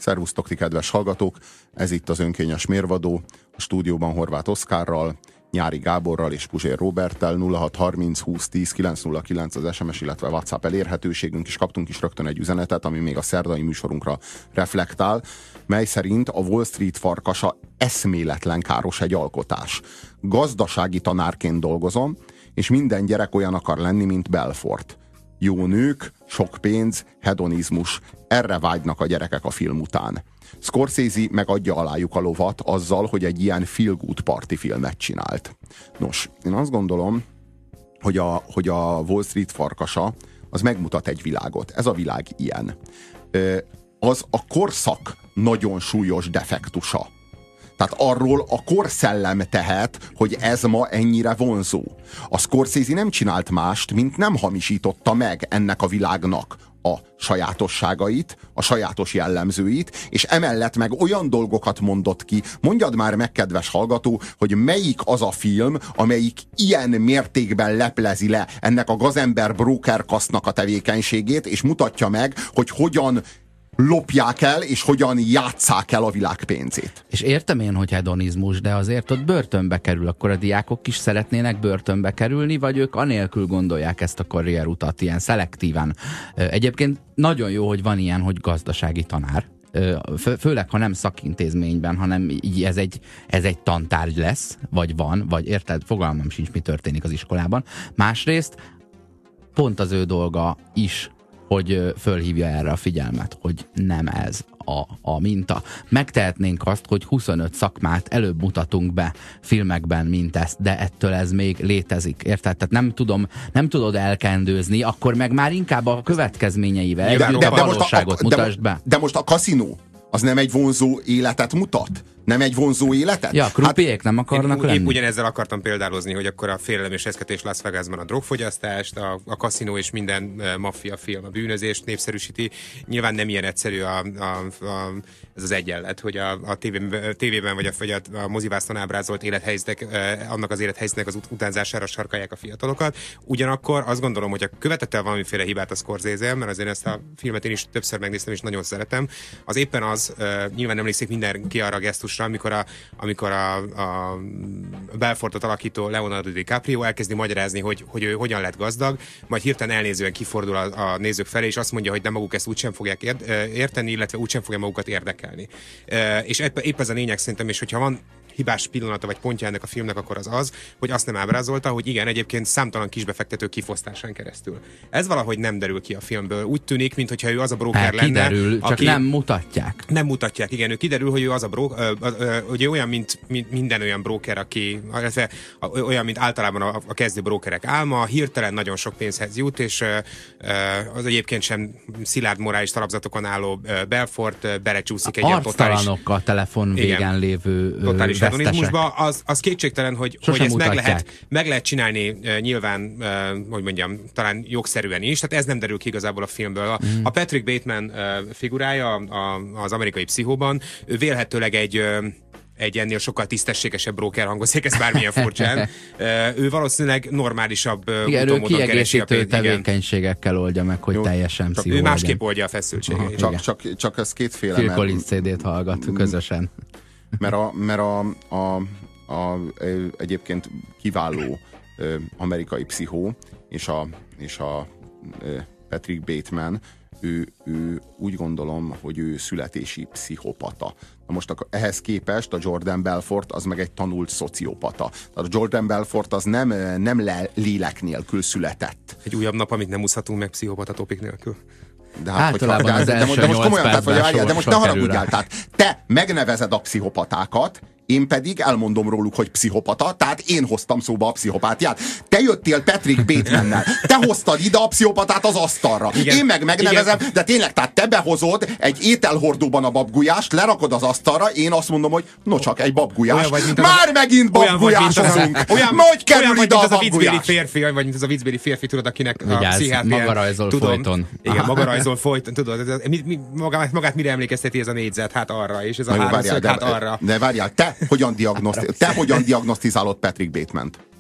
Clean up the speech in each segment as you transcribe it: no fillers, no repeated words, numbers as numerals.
Szervusztok ti kedves hallgatók, ez itt az Önkényes Mérvadó, a stúdióban Horváth Oszkárral, Nyári Gáborral és Puzsér Róberttel. 0630 20 10 909 az SMS, illetve WhatsApp elérhetőségünk, és kaptunk is rögtön egy üzenetet, ami még a szerdai műsorunkra reflektál, mely szerint a Wall Street farkasa eszméletlen káros egy alkotás. Gazdasági tanárként dolgozom, és minden gyerek olyan akar lenni, mint Belfort. Jó nők, sok pénz, hedonizmus. Erre vágynak a gyerekek a film után. Scorsese megadja alájuk a lovat azzal, hogy egy ilyen feel-good party filmet csinált. Nos, én azt gondolom, hogy a Wall Street farkasa az megmutat egy világot. Ez a világ ilyen. Az a korszak nagyon súlyos defektusa. Tehát arról a korszellem tehet, hogy ez ma ennyire vonzó. A Scorsese nem csinált mást, mint nem hamisította meg ennek a világnak a sajátosságait, a sajátos jellemzőit, és emellett meg olyan dolgokat mondott ki. Mondjad már meg, kedves hallgató, hogy melyik az a film, amelyik ilyen mértékben leplezi le ennek a gazember broker kasznak a tevékenységét, és mutatja meg, hogy hogyan lopják el, és hogyan játsszák el a világ pénzét. És értem én, hogy hedonizmus, de azért ott börtönbe kerül, akkor a diákok is szeretnének börtönbe kerülni, vagy ők anélkül gondolják ezt a karrierutat ilyen szelektíven. Egyébként nagyon jó, hogy van ilyen, hogy gazdasági tanár. Főleg, ha nem szakintézményben, hanem így ez egy tantárgy lesz, vagy van, vagy érted, fogalmam sincs, mi történik az iskolában. Másrészt pont az ő dolga is, hogy fölhívja erre a figyelmet, hogy nem ez a minta. Megtehetnénk azt, hogy 25 szakmát előbb mutatunk be filmekben, mint ezt, de ettől ez még létezik. Érted? Tehát nem tudod elkendőzni, akkor meg már inkább a következményeivel együtt a valóságot mutasd be. De most a kaszinó az nem egy vonzó életet mutat? Nem egy vonzó életet? Ja, krupiék nem akarnak lenni. Épp ugyanezzel akartam példálozni, hogy akkor a Félelem és reszketés Las Vegasban a drogfogyasztást, a kaszinó és minden maffia film a bűnözést népszerűsíti. Nyilván nem ilyen egyszerű ez az egyenlet, hogy a tévében vagy a mozivászton ábrázolt élethelyzetek, annak az élethelyzetnek az utánzására sarkalják a fiatalokat. Ugyanakkor azt gondolom, hogy követett el valamiféle hibát a Scorsese, mert azért ezt a filmet én is többször megnéztem, és nagyon szeretem. Az éppen az, nyilván emlékszik mindenki arra a gesztusra, amikor a Belfortot alakító Leonardo DiCaprio elkezdi magyarázni, hogy ő hogyan lett gazdag, majd hirtelen elnézően kifordul a nézők felé, és azt mondja, hogy nem maguk ezt úgysem fogják érteni, illetve úgysem fogja magukat érdekelni. És épp ez a lényeg szerintem, és hogyha van hibás pillanata vagy pontja ennek a filmnek, akkor az, hogy azt nem ábrázolta, hogy igen, egyébként számtalan kisbefektető kifosztásán keresztül. Ez valahogy nem derül ki a filmből. Úgy tűnik, mintha ő az a broker lenne. Kiderül, csak nem mutatják. Nem mutatják, igen. Ő kiderül, hogy ő az a hogy ő olyan, mint minden olyan broker, aki, olyan, mint általában a kezdő brokerek álma, hirtelen nagyon sok pénzhez jut, és az egyébként sem szilárd morális talapzatokon álló Belfort belecsúszik egy ilyen totális... a telefon végen lévő totális hedonizmusba, az kétségtelen, hogy ezt meg lehet csinálni nyilván, hogy mondjam, talán jogszerűen is, tehát ez nem derül ki igazából a filmből. A Patrick Bateman figurája az Amerikai Pszichóban, ő vélhetőleg egy ennél sokkal tisztességesebb broker, hangozik, ez bármilyen furcsán. Ő valószínűleg normálisabb utómódon keresi a pénzt. Kiegészítő tevékenységekkel oldja meg, hogy teljesen pszichó legyen. Ő másképp oldja a feszültségét. Csak ez kétféle. Phil Collins CD-t hallgat közösen. Mert egyébként kiváló amerikai pszichó, és a Patrick Bateman, ő úgy gondolom, hogy ő születési pszichopata. Na most ehhez képest a Jordan Belfort az meg egy tanult szociopata. Tehát a Jordan Belfort az nem lélek nélkül született. Egy újabb nap, amit nem úszhatunk meg pszichopata topik nélkül. De most ne haragudjál, tehát te megnevezed a pszichopatákat, én pedig elmondom róluk, hogy pszichopata, tehát én hoztam szóba a pszichopátiát. Te jöttél Patrick Batemannel, te hoztad ide a pszicopatát az asztalra. Igen. Én meg megnevezem, igen. De tényleg, tehát te behozod egy ételhordóban a babgulyást, lerakod az asztalra, én azt mondom, hogy no csak egy babgulyás. Már megint babgulyásozunk. Hogy kerül ide a babgulyás? Olyan vagy, mint az a viccbéli férfi, tudod, akinek a pszichiátrián... Maga rajzol folyton. Igen, maga rajzol folyton, tudod. Magát mire emlékezteti ez a négyzet? Hát arra, és ez a háromszög, hát arra. De várjál, te hogyan diagnosztizálod Patrick Batemant?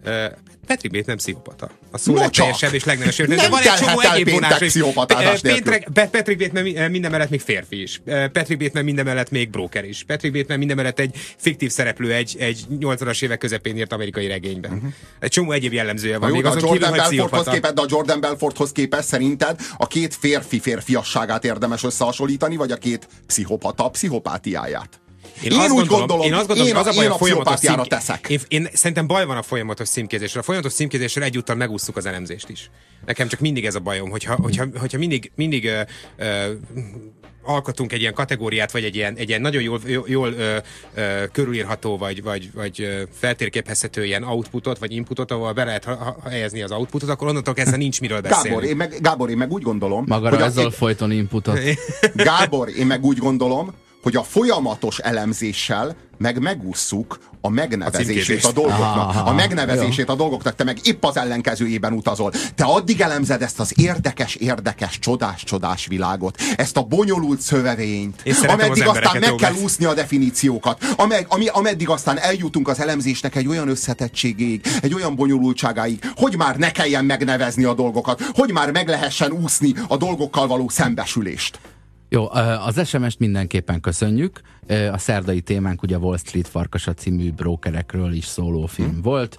Patrick Bateman pszichopata. A szó legteljesebb és legnemesebb. De van egy csomó egyéb vonása is. Patrick Bateman minden mellett még férfi is. Patrick Bateman minden mellett még broker is. Patrick Bateman minden mellett egy fiktív szereplő egy 80-as évek közepén írt amerikai regényben. Egy csomó egyéb jellemzője van. Még azon kívül, hogy pszichopata. De a Jordan Belforthoz képest szerinted a két férfi férfiasságát érdemes összehasonlítani, vagy a két pszichopata pszichopátiáját? Én azt gondolom, az a baj a folyamatos teszek. Én szerintem baj van a folyamatos címkézésre. A folyamatos címkézésre egyúttal megúsztuk az elemzést is. Nekem csak mindig ez a bajom, hogyha mindig alkotunk egy ilyen kategóriát, vagy egy ilyen nagyon jól körülírható, vagy feltérképezhető ilyen outputot, vagy inputot, ahol be lehet helyezni az outputot, akkor onnantól kezdve nincs miről beszélni. Gábor, én meg úgy gondolom... Maga azzal folyton inputot. Gábor, én meg úgy gondolom, hogy a folyamatos elemzéssel megússzuk a megnevezését a dolgoknak. A megnevezését a dolgoknak, te meg épp az ellenkezőjében utazol. Te addig elemzed ezt az érdekes, csodás világot, ezt a bonyolult szövevényt, ameddig aztán meg kell úszni a definíciókat, ameddig aztán eljutunk az elemzésnek egy olyan összetettségéig, egy olyan bonyolultságáig, hogy már ne kelljen megnevezni a dolgokat, hogy már meg lehessen úszni a dolgokkal való szembesülést. Jó, az SMS-t mindenképpen köszönjük. A szerdai témánk ugye Wall Street Farkasa című brokerekről is szóló film volt.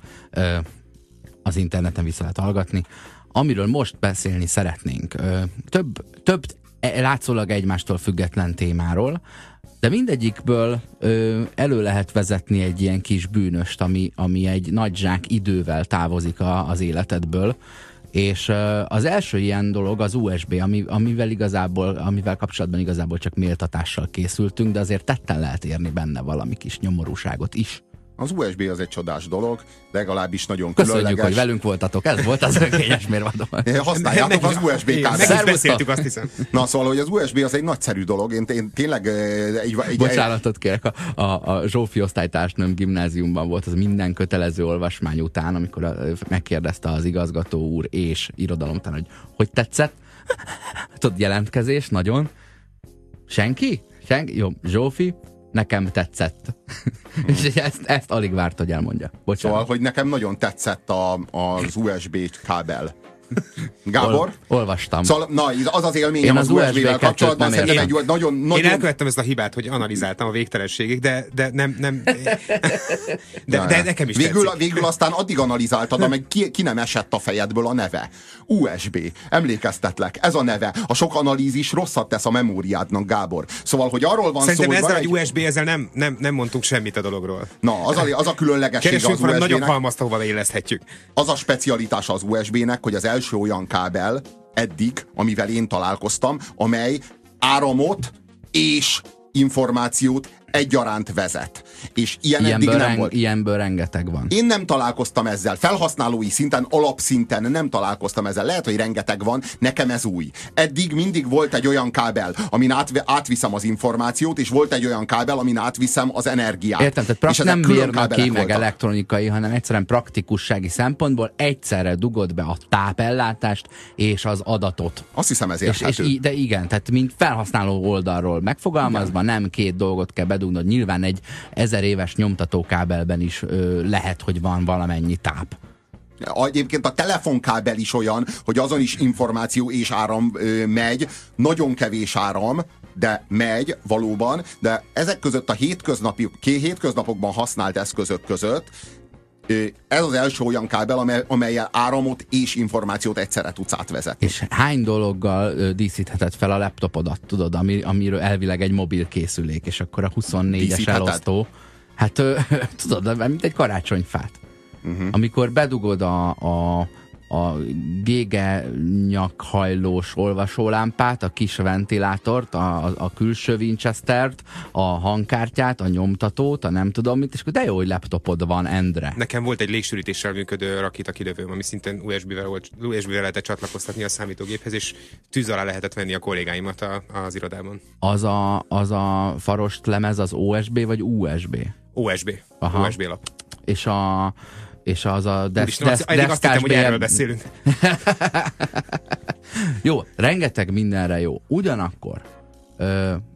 Az interneten vissza lehet hallgatni. Amiről most beszélni szeretnénk. Több látszólag egymástól független témáról, de mindegyikből elő lehet vezetni egy ilyen kis bűnöst, ami egy nagy zsák idővel távozik az életedből. És az első ilyen dolog az USB, amivel kapcsolatban igazából csak méltatással készültünk, de azért tetten lehet érni benne valami kis nyomorúságot is. Az USB az egy csodás dolog, legalábbis nagyon különleges. Köszönjük, hogy velünk voltatok, ez volt az önkényes mérvadó. Használjátok az USB kábelt. Megbeszéltük, azt hiszem. Na szóval, hogy az USB az egy nagyszerű dolog. Én tényleg Bocsánatot kérek, a Zsófi osztálytársnőm gimnáziumban volt az minden kötelező olvasmány után, amikor megkérdezte az igazgató úr és irodalomtan, hogy tetszett. Tudod, jelentkezés, nagyon. Senki? Jó, Zsófi, nekem tetszett. És ezt alig várt, hogy elmondja. Bocsánat. Szóval, hogy nekem nagyon tetszett az USB kábel. Gábor? Olvastam. Szóval, na, az az élményem az USB-vel kapcsolatban. Szerintem egy nagyon... Én elkövettem ezt a hibát, hogy analizáltam a végtelenségig, de nem... De nekem is végül aztán addig analizáltad, amíg ki nem esett a fejedből a neve. USB. Emlékeztetlek. Ez a neve. A sok analízis rosszat tesz a memóriádnak, Gábor. Szóval, hogy arról van szerintem szó, hogy ezzel a USB, ezzel nem mondtunk semmit a dologról. Na, az a különlegesség az USB-nek. Nagyobb halmazt, ahova beilleszthetjük. Az a specialitása az USB-nek, hogy az első olyan kábel eddig, amivel én találkoztam, amely áramot és információt egyaránt vezet. És eddig nem volt. Ilyenből rengeteg van. Én nem találkoztam ezzel. Felhasználói szinten, alapszinten nem találkoztam ezzel. Lehet, hogy rengeteg van, nekem ez új. Eddig mindig volt egy olyan kábel, amin átviszem az információt, és volt egy olyan kábel, amin átviszem az energiát. Értem, tehát nem mérnöki, meg elektronikai, hanem egyszerűen praktikussági szempontból egyszerre dugod be a tápellátást és az adatot. Azt hiszem, ez érthető. De igen, tehát mint felhasználó oldalról megfogalmazva, nem két dolgot kell bedugnod. Nyilván egy 1000 éves nyomtatókábelben is lehet, hogy van valamennyi táp. Egyébként a telefonkábel is olyan, hogy azon is információ és áram megy, nagyon kevés áram, de megy valóban, de ezek között a hétköznapokban használt eszközök között ez az első olyan kábel, amellyel áramot és információt egyszerre tudsz átvezetni. És hány dologgal díszítheted fel a laptopodat, tudod, amiről elvileg egy mobil készülék, és akkor a 24-es elosztó, hát tudod, mint egy karácsonyfát. Amikor bedugod a gége nyakhajlós olvasólámpát, a kis ventilátort, a külső Winchestert, a hangkártyát, a nyomtatót, a nem tudom mit, és akkor de jó, hogy laptopod van, Endre. Nekem volt egy légsűrítéssel működő rakétakilövőm, ami szintén USB-vel lehetett csatlakoztatni a számítógéphez, és tűz alá lehetett venni a kollégáimat az irodában. Az a farost lemez az OSB vagy USB? OSB. Aha. OSB lap. És az a azt hittem, hogy erről beszélünk. Jó, rengeteg mindenre jó. Ugyanakkor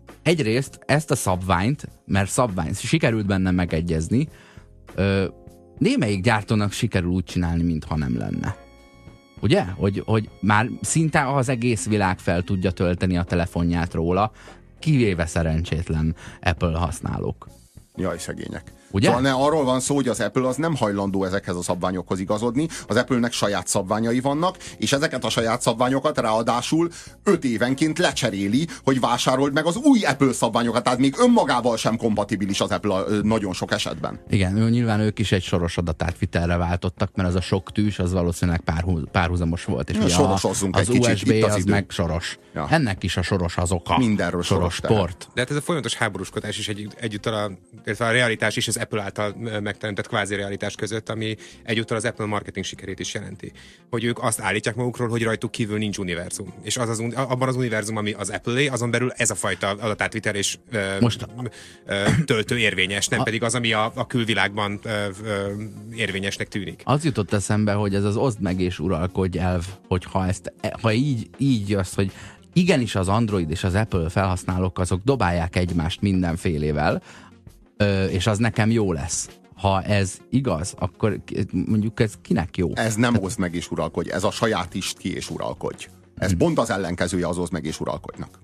egyrészt ezt a szabványt, mert szabvány, sikerült benne megegyezni, némelyik gyártónak sikerül úgy csinálni, mintha nem lenne. Ugye? Hogy már szinte az egész világ fel tudja tölteni a telefonját róla, kivéve szerencsétlen Apple használók. Jaj, szegények. Ugye? Szóval arról van szó, hogy az Apple az nem hajlandó ezekhez a szabványokhoz igazodni, az Apple-nek saját szabványai vannak, és ezeket a saját szabványokat ráadásul 5 évenként lecseréli, hogy vásárold meg az új Apple szabványokat, tehát még önmagával sem kompatibilis az Apple nagyon sok esetben. Igen, nyilván ők is egy soros adatátvitelre váltottak, mert az a sok tűs, az valószínűleg párhuzamos volt. És az USB az meg soros. Ja. Ennek is a soros az oka. Mindenről soros port. De hát ez a folyamatos háborúskodás is egyúttal a realitás is az Apple által megteremtett kvázi realitás között, ami egyúttal az Apple marketing sikerét is jelenti. Hogy ők azt állítják magukról, hogy rajtuk kívül nincs univerzum. És abban az univerzum, ami az Apple-é, azon belül ez a fajta adatátvitel és töltő érvényes, nem pedig az, ami a külvilágban érvényesnek tűnik. Az jutott eszembe, hogy ez az oszd meg és uralkodj elv, hogy ha így az, hogy igenis az Android és az Apple felhasználók azok dobálják egymást mindenfélével, és az nekem jó lesz. Ha ez igaz, akkor mondjuk ez kinek jó? Ez nem oszd meg és uralkodj, ez a sajátítsd ki és uralkodj. Ez pont az ellenkezője az oszd meg és uralkodjnak.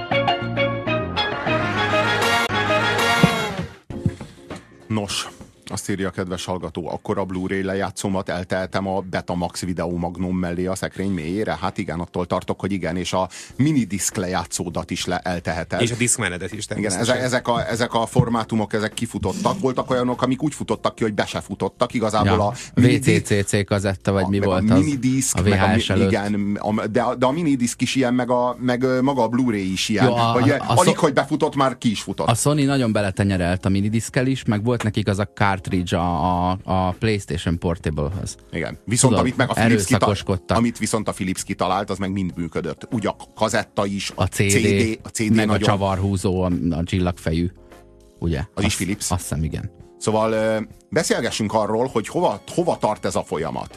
Nos, azt írja a kedves hallgató, akkor a Blu-ray lejátszómat eltehetem a Betamax Video Magnum mellé a szekrény mélyére? Hát igen, attól tartok, hogy igen, és a minidisc lejátszódat is elteheted. És a diszkmenedet is. Igen, ezek a formátumok, ezek kifutottak. Voltak olyanok, amik úgy futottak ki, hogy be se futottak. Igazából a VCCC kazetta, vagy mi volt az? Minidisc, a VHS előtt. Igen, de a minidisc is ilyen, meg maga a Blu-ray is ilyen. Alig, hogy befutott, már ki is futott. A Sony nagyon beletenyerelt a minidisckel is, meg volt nekik az a cartridge a PlayStation Portable-höz. Igen. Viszont amit viszont a Philips kitalált, az meg mind működött. Ugye a kazetta is, a CD meg nagyon... a csavarhúzó, a csillagfejű. Ugye? Az is Philips? Azt hiszem, igen. Szóval beszélgessünk arról, hogy hova tart ez a folyamat.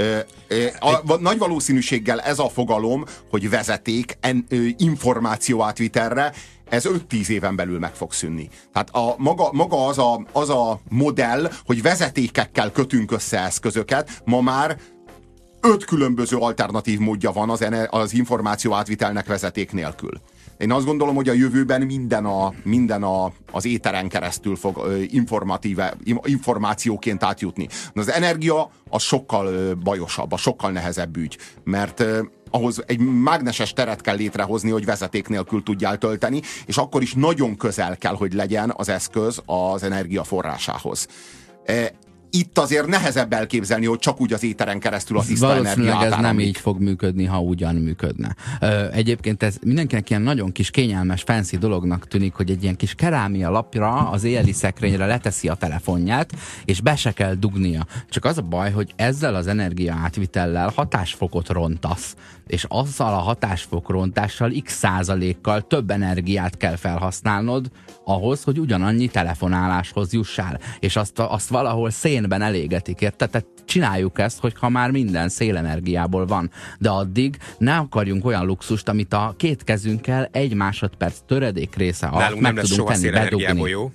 Nagy valószínűséggel ez a fogalom, hogy vezeték információ átvitelre, ez 5-10 éven belül meg fog szűnni. Tehát maga az a modell, hogy vezetékekkel kötünk össze eszközöket, ma már 5 különböző alternatív módja van az információ átvitelnek vezeték nélkül. Én azt gondolom, hogy a jövőben minden az éteren keresztül fog információként átjutni. Az energia az sokkal bajosabb, az sokkal nehezebb ügy, mert ahhoz egy mágneses teret kell létrehozni, hogy vezeték nélkül tudjál tölteni, és akkor is nagyon közel kell, hogy legyen az eszköz az energiaforrásához. Itt azért nehezebb elképzelni, hogy csak úgy az éteren keresztül a tiszta energia valószínűleg ez nem így fog működni, ha ugyan működne. Egyébként ez mindenkinek ilyen nagyon kis kényelmes, fancy dolognak tűnik, hogy egy ilyen kis kerámia lapra az éjjeli szekrényre leteszi a telefonját, és be se kell dugnia. Csak az a baj, hogy ezzel az energia átvitellel hatásfokot rontasz, és azzal a hatásfok rontással x% több energiát kell felhasználnod ahhoz, hogy ugyanannyi telefonáláshoz jussál. És azt valahol szénben elégetik, érted? Tehát csináljuk ezt, hogyha már minden szélenergiából van. De addig ne akarjunk olyan luxust, amit a két kezünkkel 1 másodperc töredék része alatt meg tudunk tenni, bedugni. Jó.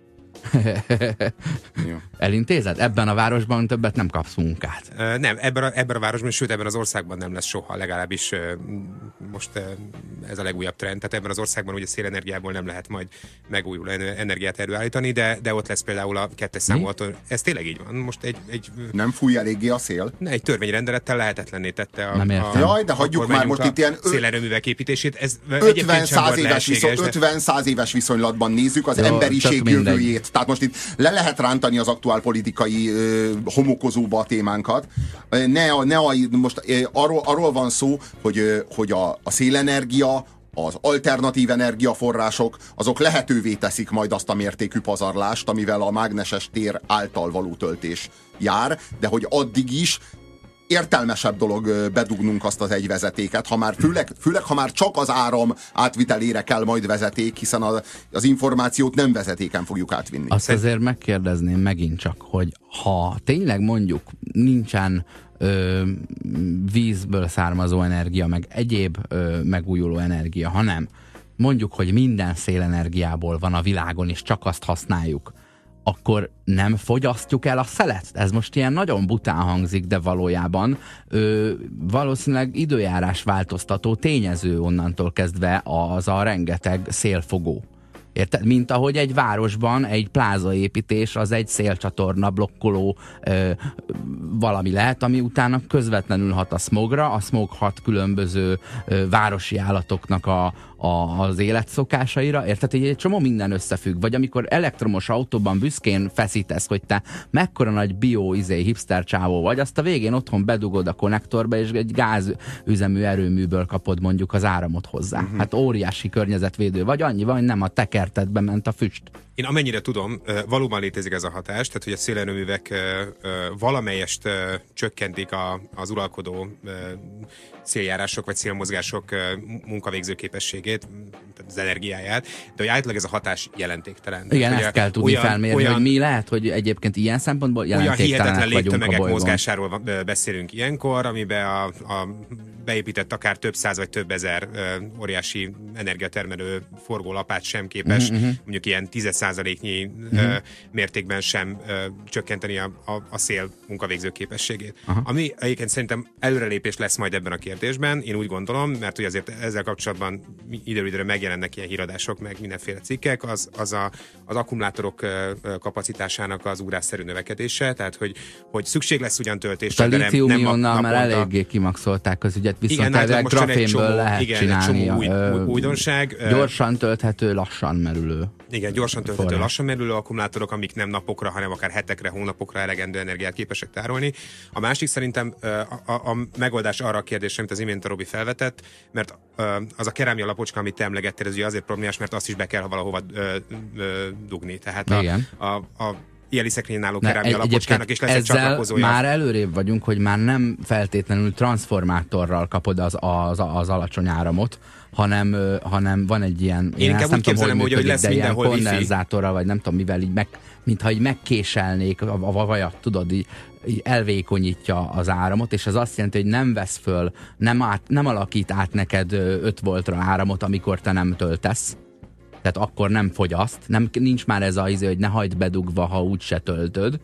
Elintézed? Ebben a városban többet nem kapsz munkát. Nem, ebben a városban, sőt ebben az országban nem lesz soha, legalábbis most ez a legújabb trend. Tehát ebben az országban ugye szélenergiából nem lehet majd megújuló energiát előállítani, de ott lesz például a 2-es számú atom. Ez tényleg így van. Most egy nem fúj eléggé a szél? Egy törvényrendelettel lehetetlenné tette Jaj, de hagyjuk már most itt ilyen szélerőművek építését. Ez 50-100 éves viszonylatban nézzük az emberiség jövőjét. Tehát most itt le lehet rántani az aktuál politikai homokozóba a témánkat. Most arról van szó, hogy a szélenergia, az alternatív energiaforrások, azok lehetővé teszik majd azt a mértékű pazarlást, amivel a mágneses tér által való töltés jár, de hogy addig is értelmesebb dolog bedugnunk azt az egy vezetéket, főleg ha már csak az áram átvitelére kell majd vezeték, hiszen az információt nem vezetéken fogjuk átvinni. Azt azért megkérdezném megint csak, hogy ha tényleg mondjuk nincsen vízből származó energia, meg egyéb megújuló energia, hanem mondjuk, hogy minden szélenergiából van a világon, és csak azt használjuk, akkor nem fogyasztjuk el a szelet? Ez most ilyen nagyon bután hangzik, de valójában valószínűleg időjárás változtató tényező onnantól kezdve az a rengeteg szélfogó. Érted? Mint ahogy egy városban egy plázaépítés az egy szélcsatorna blokkoló valami lehet, ami utána közvetlenül hat a smogra, a smog hat különböző városi állatoknak az életszokásaira, érted? Egy csomó minden összefügg. Vagy amikor elektromos autóban büszkén feszítesz, hogy te mekkora nagy hipster csávó vagy, azt a végén otthon bedugod a konnektorba, és egy gázüzemű erőműből kapod mondjuk az áramot hozzá. Hát óriási környezetvédő vagy, annyi van, hogy nem a tekertetbe ment a füst. Én amennyire tudom, valóban létezik ez a hatás, tehát hogy a szélerőművek valamelyest csökkentik az uralkodó széljárások vagy szélmozgások munkavégző képességét, az energiáját, de hogy általában ez a hatás jelentéktelen. Igen, ezt kell tudni felmérni, hogy mi lehet, hogy egyébként ilyen szempontból jelentéktelenek vagyunk a bolygón. Olyan hihetetlen mozgásáról beszélünk ilyenkor, amiben a beépített akár több száz vagy több ezer óriási energiatermelő forgólapát sem képes, mondjuk ilyen 10%-nyi mértékben sem csökkenteni a szél munkavégző képességét. Ami egyébként szerintem előrelépés lesz majd ebben a kérdésben, én úgy gondolom, mert ugye azért ezzel kapcsolatban időről megjelennek ilyen híradások, meg mindenféle cikkek, az akkumulátorok kapacitásának az ugrásszerű növekedése, tehát hogy szükség lesz ugyan töltésre, de nem lítium-ionnal már eléggé kimaxolták az ügyet, viszont ezzel grafénből lehet csinálni. Újdonság. Gyorsan tölthető, lassan merülő. Igen, gyorsan tölthető, lassan merülő akkumulátorok, amik nem napokra, hanem akár hetekre, hónapokra elegendő energiát képesek tárolni. A másik szerintem a megoldás arra a kérdésre, amit az imént a Robi felvetett, mert az a kerámia lapocska, amit te emlegettél, ez ugye azért problémás, mert azt is be kell valahova dugni. Tehát a ilyen szekrényen álló kerámia lapocskának is lesz egy csatlakozója. Már előrébb vagyunk, hogy már nem feltétlenül transformátorral kapod az alacsony áramot, hanem van egy ilyen... Én inkább úgy képzelem, hogy lesz mindenhol wifi. Kondenzátorral, vagy nem tudom mivel, mintha így megkéselnék a vajat, tudod, így elvékonyítja az áramot, és az azt jelenti, hogy nem vesz föl, nem alakít át neked 5 voltra áramot, amikor te nem töltesz. Tehát akkor nem fogyaszt, nincs már ez hogy ne hagyd bedugva, ha úgyse töltöd,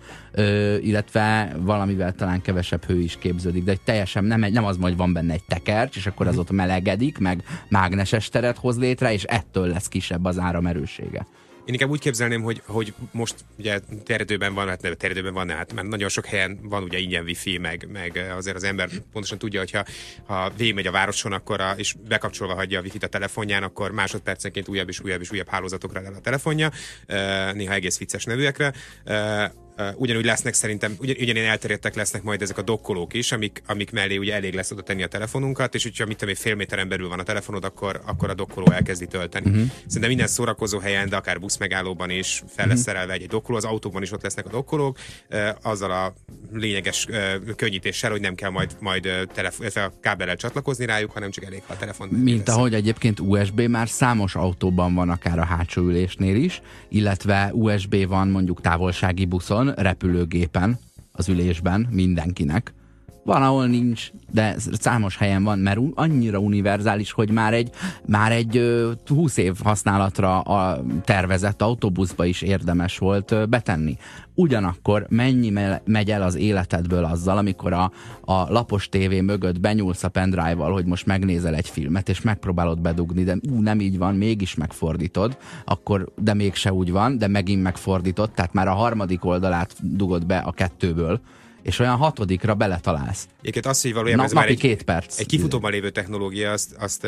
illetve valamivel talán kevesebb hő is képződik, de teljesen nem az, hogy van benne egy tekercs, és akkor az ott melegedik, meg mágneses teret hoz létre, és ettől lesz kisebb az áramerőssége. Én inkább úgy képzelném, hogy most ugye terjedőben van, mert nagyon sok helyen van ugye ingyen wifi, meg azért az ember pontosan tudja, hogyha végigmegy a városon, és bekapcsolva hagyja a wifi-t a telefonján, akkor másodpercenként újabb és újabb hálózatokra lel a telefonja, néha egész vicces nevűekre. Ugyanúgy lesznek szerintem, ugyanilyen elterjedtek lesznek majd ezek a dokkolók is, amik mellé ugye elég lesz oda tenni a telefonunkat, és hogyha fél méteren belül van a telefonod, akkor a dokkoló elkezdi tölteni. Szerintem minden szórakozó helyen, de akár buszmegállóban is fel lesz szerelve egy dokkoló, az autókban is ott lesznek a dokkolók, azzal a lényeges könnyítéssel, hogy nem kell majd a kábellel csatlakozni rájuk, hanem csak elég, ha a telefon. Mint ahogy egyébként USB már számos autóban van, akár a hátsó ülésnél is, illetve USB van mondjuk távolsági buszon, repülőgépen, az ülésben, mindenkinek. Van, ahol nincs, de számos helyen van, mert annyira univerzális, hogy már egy 20 év használatra tervezett autóbuszba is érdemes volt betenni. Ugyanakkor mennyi megy el az életedből azzal, amikor a lapos tévé mögött benyúlsz a pendrive-val, hogy most megnézel egy filmet, és megpróbálod bedugni, de nem így van, mégis megfordítod, de mégse úgy van, de megint megfordítod, tehát már a harmadik oldalát dugod be a 2-ből, és olyan 6-ra beletalálsz. Egyébként azt, hogy valójában ez már egy kifutóban lévő technológia, azt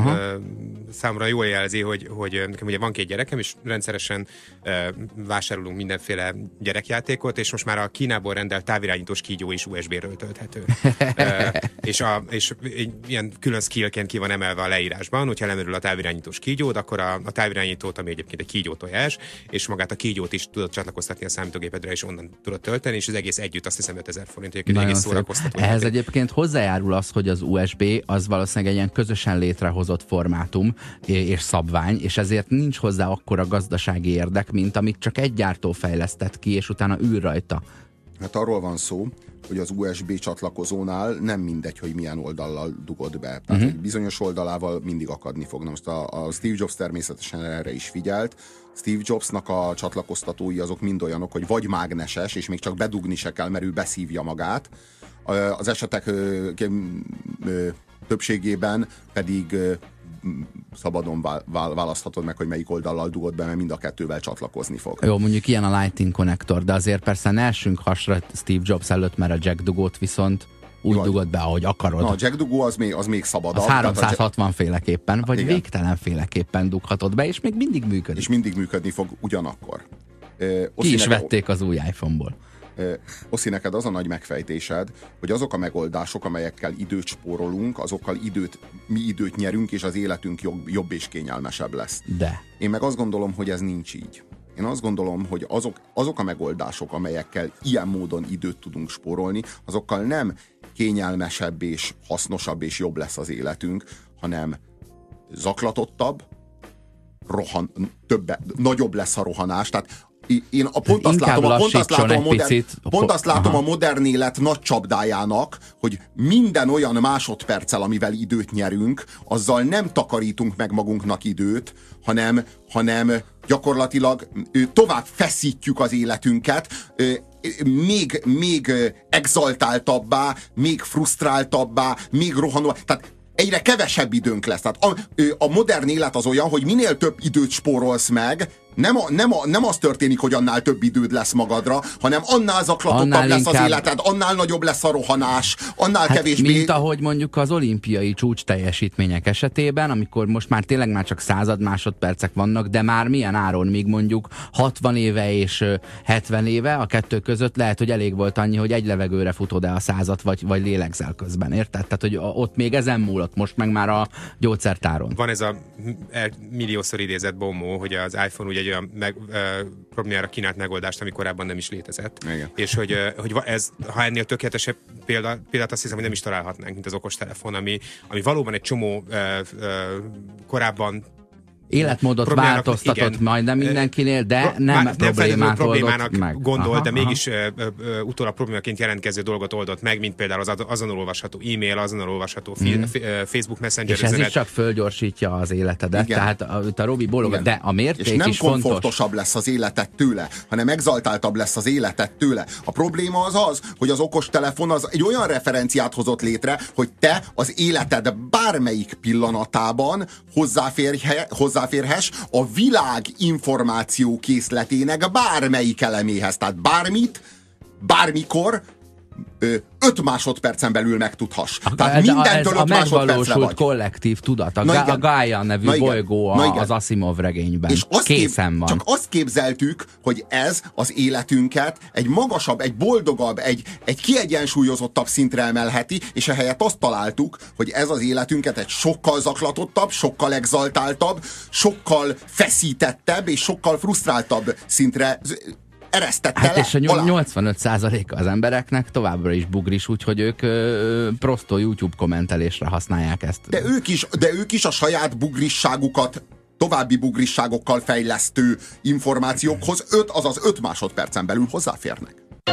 számomra jól jelzi, hogy nekem ugye van 2 gyerekem, és rendszeresen vásárolunk mindenféle gyerekjátékot, és most már a Kínából rendelt távirányítós kígyó is USB-ről tölthető. és ilyen külön skillként ki van emelve a leírásban, hogyha lemerül a távirányítós kígyód, akkor a távirányítót, ami egyébként egy kígyótojás, és magát a kígyót is tudod csatlakoztatni a számítógépedre, és onnan tudod tölteni, és az egész együtt azt hiszem 5000 forint, egyébként egész szórakoztató. Ehhez egyébként hozzájárul az, hogy az USB az valószínűleg egy ilyen közösen létrehozott formátum és szabvány, és ezért nincs hozzá akkora gazdasági érdek, mint amit csak egy gyártó fejlesztett ki, és utána ül rajta. Hát arról van szó, hogy az USB csatlakozónál nem mindegy, hogy milyen oldallal dugod be. Tehát egy bizonyos oldalával mindig akadni fog. Na most a Steve Jobs természetesen erre is figyelt. Steve Jobsnak a csatlakoztatói azok mind olyanok, hogy vagy mágneses, és még csak bedugni se kell, mert ő beszívja magát. Az esetek többségében pedig szabadon választhatod meg, hogy melyik oldallal dugod be, mert mind a kettővel csatlakozni fog. Jó, mondjuk ilyen a Lightning konnektor, de azért persze ne essünk hasra Steve Jobs előtt, mert a jack dugót viszont úgy dugod be, ahogy akarod. Na, a jack dugó az még szabadabb. Az 360 féleképpen, vagy igen, végtelen féleképpen dughatod be, és még mindig működik. És mindig működni fog ugyanakkor. Ki is vették az új iPhone-ból. Oszi, neked az a nagy megfejtésed, hogy azok a megoldások, amelyekkel időt spórolunk, azokkal mi időt nyerünk, és az életünk jobb és kényelmesebb lesz. De. Én meg azt gondolom, hogy ez nincs így. Én azt gondolom, hogy azok a megoldások, amelyekkel ilyen módon időt tudunk spórolni, azokkal nem kényelmesebb és hasznosabb és jobb lesz az életünk, hanem zaklatottabb, nagyobb lesz a rohanás. Tehát én pont azt látom a modern élet nagy csapdájának, hogy minden olyan másodperccel, amivel időt nyerünk, azzal nem takarítunk meg magunknak időt, hanem gyakorlatilag tovább feszítjük az életünket, még exaltáltabbá, még frusztráltabbá, még rohanó. Tehát egyre kevesebb időnk lesz. Tehát a modern élet az olyan, hogy minél több időt spórolsz meg, nem az történik, hogy annál több időd lesz magadra, hanem annál zaklatottabb lesz az életed, annál nagyobb lesz a rohanás, annál kevésbé... Mint ahogy mondjuk az olimpiai csúcs teljesítmények esetében, amikor most már tényleg már csak 100 másodpercek vannak, de már milyen áron, még mondjuk 60 éve és 70 éve, a kettő között lehet, hogy elég volt annyi, hogy egy levegőre futod el a 100-at, vagy lélegzel közben, érted? Tehát, hogy ott még ezen múlott, most meg már a gyógyszertáron. Van ez a milliószor idézett bombó, hogy az iPhone ugye egy olyan problémára kínált megoldást, ami korábban nem is létezett. Igen. És hogy ez, ha ennél tökéletesebb példát azt hiszem, hogy nem is találhatnánk, mint az okostelefon, ami valóban egy csomó korábban életmódot változtatott, igen, majdnem mindenkinél, de nem problémát oldott meg. Gondol, de mégis utólag problémaként jelentkező dolgot oldott meg, mint például az azonnal olvasható e-mail, azonnal olvasható Facebook Messenger és ez is csak fölgyorsítja az életedet. Igen. Tehát a Robi bólogat, de a mérték és nem is fontos. komfortosabb lesz az életed tőle, hanem exaltáltabb lesz az életed tőle. A probléma az, hogy az okostelefon az egy olyan referenciát hozott létre, hogy te az életed bármelyik pillanatában hozzáférhess a világ információ készletének bármelyik eleméhez. Tehát bármit, bármikor 5 másodpercen belül megtudhass. Tehát mindentől 5 másodpercre vagy. Kollektív tudat. A Gaia nevű bolygó az Asimov regényben. És készen van. Csak azt képzeltük, hogy ez az életünket egy magasabb, egy boldogabb, egy kiegyensúlyozottabb szintre emelheti, és ehelyett azt találtuk, hogy ez az életünket egy sokkal zaklatottabb, sokkal exaltáltabb, sokkal feszítettebb és sokkal frusztráltabb szintre eresztette le. És a 85%-a az embereknek továbbra is bugris, úgyhogy ők prostó YouTube kommentelésre használják ezt. De ők is a saját bugrisságukat további bugrisságokkal fejlesztő információkhoz 5 másodpercen belül hozzáférnek.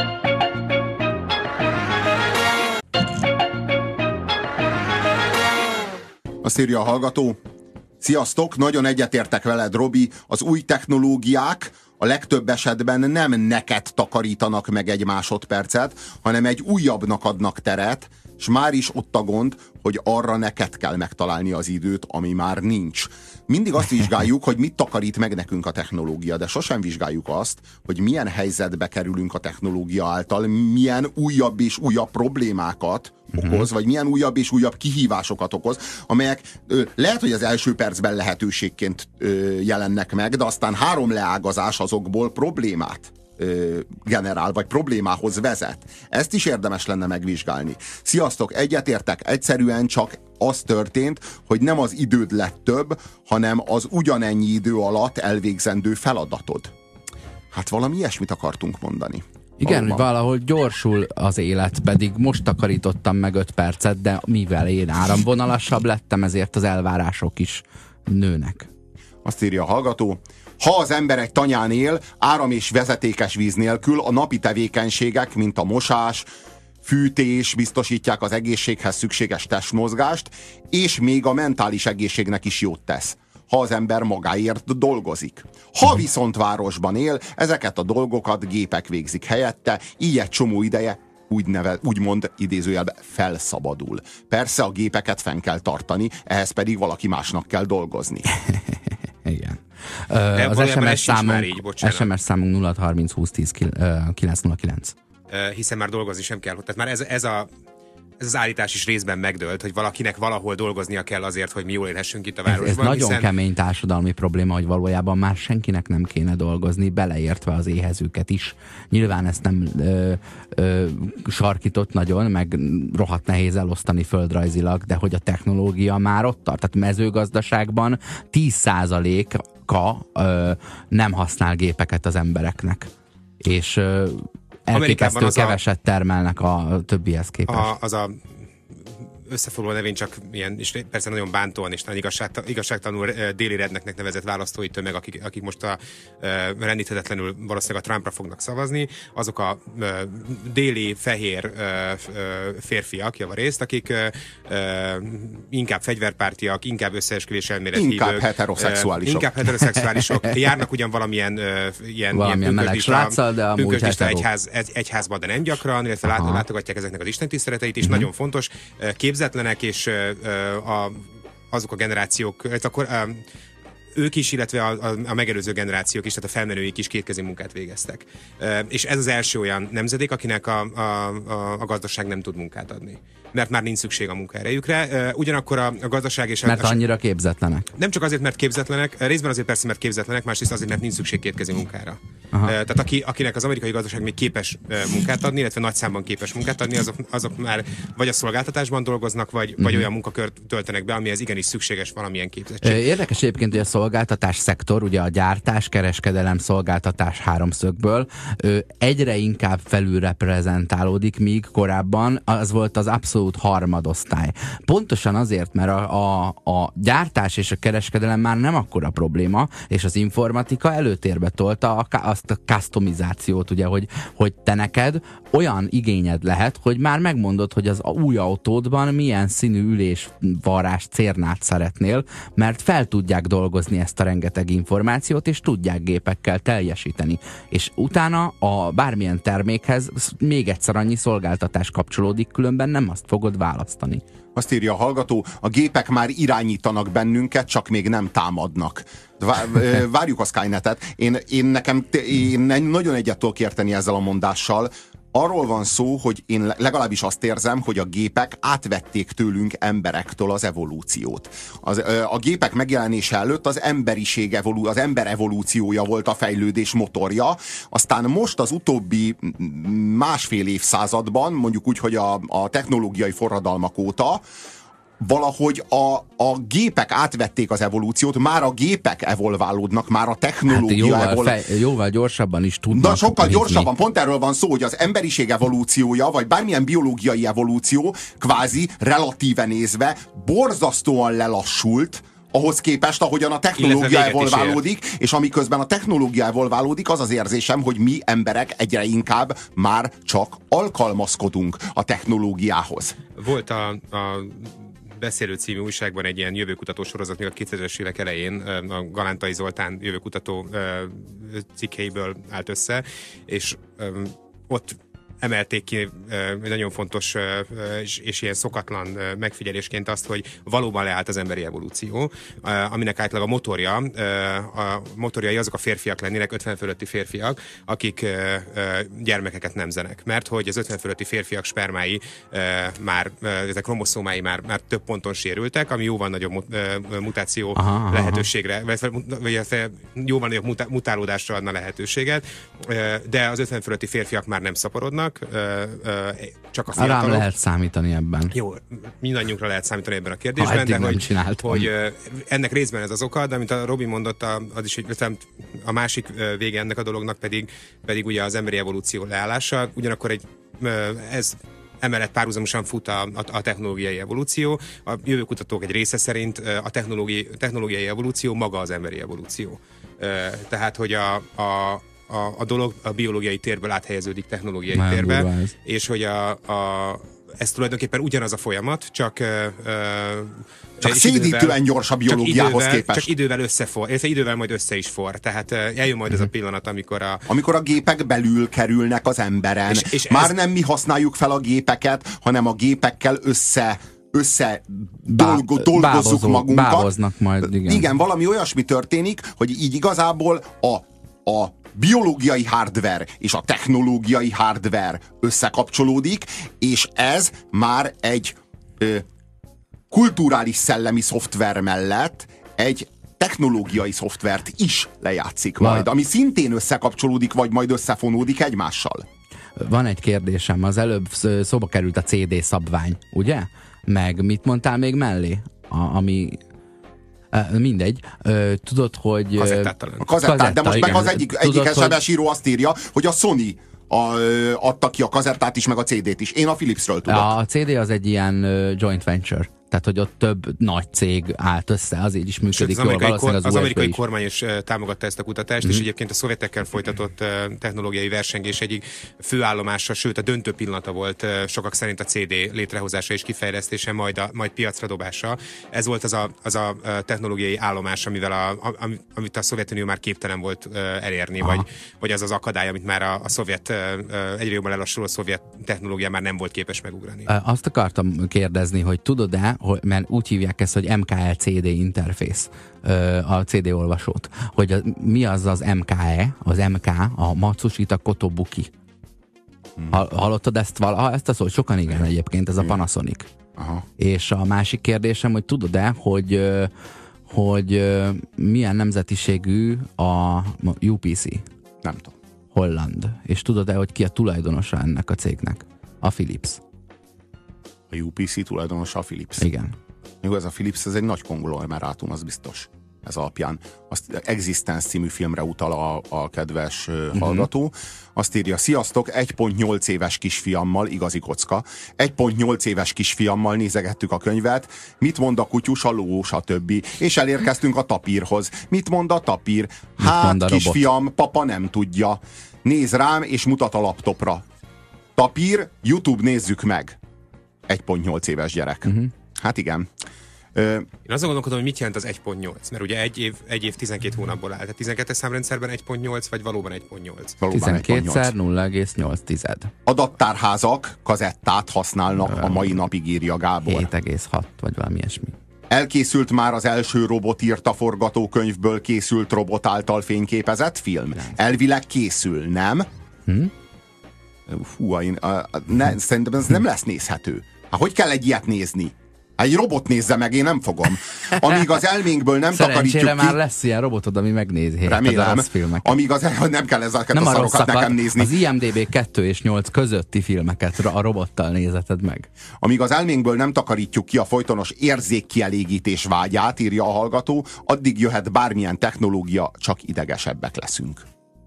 Azt írja a hallgató: sziasztok, nagyon egyetértek veled, Robi, az új technológiák a legtöbb esetben nem neked takarítanak meg egy másodpercet, hanem egy újabbnak adnak teret, és már is ott a gond, hogy arra neked kell megtalálni az időt, ami már nincs. Mindig azt vizsgáljuk, hogy mit takarít meg nekünk a technológia, de sosem vizsgáljuk azt, hogy milyen helyzetbe kerülünk a technológia által, milyen újabb és újabb problémákat okoz, vagy milyen újabb és újabb kihívásokat okoz, amelyek lehet, hogy az első percben lehetőségként jelennek meg, de aztán 3 leágazás azokból problémát generál, vagy problémához vezet. Ezt is érdemes lenne megvizsgálni. Sziasztok, egyetértek, egyszerűen csak az történt, hogy nem az időd lett több, hanem az ugyanennyi idő alatt elvégzendő feladatod. Hát valami ilyesmit akartunk mondani. Igen, hogy valahol gyorsul az élet, pedig most takarítottam meg 5 percet, de mivel én áramvonalasabb lettem, ezért az elvárások is nőnek. Azt írja a hallgató: ha az ember egy tanyán él, áram és vezetékes víz nélkül, a napi tevékenységek, mint a mosás, fűtés, biztosítják az egészséghez szükséges testmozgást, és még a mentális egészségnek is jót tesz, ha az ember magáért dolgozik. Ha viszont városban él, ezeket a dolgokat gépek végzik helyette, így egy csomó ideje úgymond idézőjelben felszabadul. Persze a gépeket fenn kell tartani, ehhez pedig valaki másnak kell dolgozni. Igen. Az SMS számunk 0630 20 10 909. Hiszen már dolgozni sem kell. Tehát már ez az állítás is részben megdőlt, hogy valakinek valahol dolgoznia kell azért, hogy mi jól élhessünk itt a városban. Ez nagyon kemény társadalmi probléma, hogy valójában már senkinek nem kéne dolgozni, beleértve az éhezőket is. Nyilván ezt nem sarkított nagyon, meg rohadt nehéz elosztani földrajzilag, de hogy a technológia már ott tart. Tehát mezőgazdaságban 10%-a nem használ gépeket az embereknek. És elképesztő keveset termelnek a többihez képest. Összefoglaló nevén csak ilyen, és persze nagyon bántóan és nagyon igazságtalanul déli redneknek nevezett választói tömeg, akik most rendíthetetlenül valószínűleg a Trumpra fognak szavazni, azok a déli fehér férfiak javarészt, akik inkább fegyverpártiak, inkább összeesküvés elmélet inkább hívők. Heteroszexuálisok. Járnak ugyan valamilyen pünkösdista egyházban, de nem gyakran, illetve látogatják ezeknek az istentiszteleteit is, nagyon fontos. Képzetlenek, és azok a generációk, akkor ők is, illetve a megelőző generációk is, tehát a felmenőik is kétkezi munkát végeztek. És ez az első olyan nemzedék, akinek a gazdaság nem tud munkát adni. Mert már nincs szükség a munkaerejükre. Ugyanakkor a gazdaság és mert annyira képzetlenek. Nem csak azért, mert képzetlenek, részben azért persze, mert képzetlenek, másrészt azért, mert nincs szükség kétkezi munkára. Tehát akinek az amerikai gazdaság még képes munkát adni, illetve nagy számban képes munkát adni, azok már vagy a szolgáltatásban dolgoznak, vagy olyan munkakört töltenek be, amihez igenis szükséges valamilyen képzettség. Érdekes egyébként, hogy a szolgáltatás szektor, ugye a gyártás, kereskedelem, szolgáltatás háromszögből egyre inkább felülreprezentálódik, míg korábban az volt az abszolút harmadosztály. Pontosan azért, mert a gyártás és a kereskedelem már nem akkora probléma, és az informatika előtérbe tolta azt a customizációt, ugye, hogy te neked olyan igényed lehet, hogy már megmondod, hogy az új autódban milyen színű ülésvarrás cérnát szeretnél, mert fel tudják dolgozni ezt a rengeteg információt, és tudják gépekkel teljesíteni. És utána a bármilyen termékhez még egyszer annyi szolgáltatás kapcsolódik, különben nem azt fogod választani. Azt írja a hallgató, a gépek már irányítanak bennünket, csak még nem támadnak. Várjuk a Skynetet. Én nagyon egyet tudok érteni ezzel a mondással. Arról van szó, hogy én legalábbis azt érzem, hogy a gépek átvették tőlünk emberektől az evolúciót. A gépek megjelenése előtt az az ember evolúciója volt a fejlődés motorja, aztán most az utóbbi másfél évszázadban, mondjuk úgy, hogy a technológiai forradalmak óta, valahogy a gépek átvették az evolúciót, már a gépek evolválódnak, már a technológia jóval gyorsabban is tudnak. Na, sokkal gyorsabban, pont erről van szó, hogy az emberiség evolúciója, vagy bármilyen biológiai evolúció kvázi relatíve nézve borzasztóan lelassult, ahhoz képest, ahogyan a technológia evolválódik, és amiközben a technológia evolválódik, az az érzésem, hogy mi emberek egyre inkább már csak alkalmazkodunk a technológiához. Volt a Beszélő című újságban egy ilyen jövőkutató sorozat, még a 2000-es évek elején a Galántai Zoltán jövőkutató cikkeiből állt össze, és ott emelték ki nagyon fontos és ilyen szokatlan megfigyelésként azt, hogy valóban leállt az emberi evolúció, aminek általában a motorjai azok a férfiak lennének, 50 fölötti férfiak, akik gyermekeket nemzenek. Mert hogy az 50 fölötti férfiak spermái ezek kromoszómái már több ponton sérültek, ami jóval nagyobb mutáció lehetőségre, vagy jóval nagyobb mutálódásra adna lehetőséget, de az 50 fölötti férfiak már nem szaporodnak, csak a fiatalok. Rám lehet számítani ebben. Jó, mindannyiunkra lehet számítani ebben a kérdésben, de hogy ennek részben ez az oka, de amit a Robi mondott, az is, hogy a másik vége ennek a dolognak pedig ugye az emberi evolúció leállása, ugyanakkor ez emellett párhuzamosan fut a technológiai evolúció. A jövőkutatók egy része szerint a technológiai evolúció maga az emberi evolúció. Tehát, hogy a dolog a biológiai térből áthelyeződik technológiai térbe, és hogy ez tulajdonképpen ugyanaz a folyamat, csak szédítően gyors a biológiához képest. Csak idővel összefor, illetve idővel majd össze is for. Tehát eljön majd ez a pillanat, amikor a gépek belül kerülnek az emberen. És már nem mi használjuk fel a gépeket, hanem a gépekkel dolgozzuk magunkat. Bávoznak majd, igen. Igen, valami olyasmi történik, hogy így igazából a biológiai hardware és a technológiai hardware összekapcsolódik, és ez már egy kulturális szellemi szoftver mellett egy technológiai szoftvert is lejátszik majd, ami szintén összekapcsolódik, vagy majd összefonódik egymással. Van egy kérdésem, az előbb szóba került a CD szabvány, ugye? Meg mit mondtál még mellé? Ami... mindegy. Tudod, hogy... A kazettát, de most igen. Meg az egyik SMS író azt írja, hogy a Sony adta ki a kazettát is, meg a CD-t is. Én a Philipsről tudok. A CD az egy ilyen joint venture. Tehát, hogy ott több nagy cég állt össze, azért is működik jól. Az amerikai kormány is támogatta ezt a kutatást, és egyébként a szovjetekkel folytatott technológiai versengés egyik főállomása, sőt a döntő pillanata volt sokak szerint a CD létrehozása és kifejlesztése, majd piacra dobása. Ez volt az a technológiai állomás, amit a Szovjetunió már képtelen volt elérni, vagy az az akadály, amit már a szovjet, egyre jobban lelassuló szovjet technológia már nem volt képes megugrani. Azt akartam kérdezni, hogy tudod-e, mert úgy hívják ezt, hogy MKL-CD interfész, a CD olvasót, hogy mi az az MKE, az MK, a Matsushita Kotobuki. Hallottad ezt valaha, ezt a szót? Sokan igen egyébként, ez a Panasonic. Aha. És a másik kérdésem, hogy tudod-e, hogy milyen nemzetiségű a UPC? Nem tudom. Holland. És tudod-e, hogy ki a tulajdonosa ennek a cégnek? A Philips. A UPC tulajdonosa a Philips. Igen. Jó, ez a Philips, ez egy nagy konglomerátum, az biztos. Ez alapján. Azt Existence című filmre utal a kedves hallgató. Azt írja, sziasztok, 1,8 éves kisfiammal, igazi kocka, 1,8 éves kisfiammal nézegettük a könyvet, mit mond a kutyus, a ló, stb. És elérkeztünk a tapírhoz. Mit mond a tapír? Hát, kisfiam, papa nem tudja. Néz rám, és mutat a laptopra. Tapír, YouTube, nézzük meg. 1,8 éves gyerek. Hát igen. Én azon gondolkodom, hogy mit jelent az 1.8, mert ugye egy év 12 hónapból áll. Tehát 12-es számrendszerben 1.8, vagy valóban 1.8? 12-szer 0,8. Adattárházak kazettát használnak a mai napig, írja Gábor. 7,6 vagy valami ilyesmi. Elkészült már az első robot írta forgatókönyvből készült robot által fényképezett film? Elvileg készül, nem? Fú, szerintem ez nem lesz nézhető. Hát hogy kell egy ilyet nézni? Egy robot nézze meg, én nem fogom. Amíg az elménkből nem takarítjuk ki... már lesz ilyen robotod, ami megnézi. Remélem. Amíg nem kell ezeket a szarokat nekem nézni. Az IMDb 2 és 8 közötti filmeket a robottal nézeted meg. Amíg az elménkből nem takarítjuk ki a folytonos érzékkielégítés vágyát, írja a hallgató, addig jöhet bármilyen technológia, csak idegesebbek leszünk.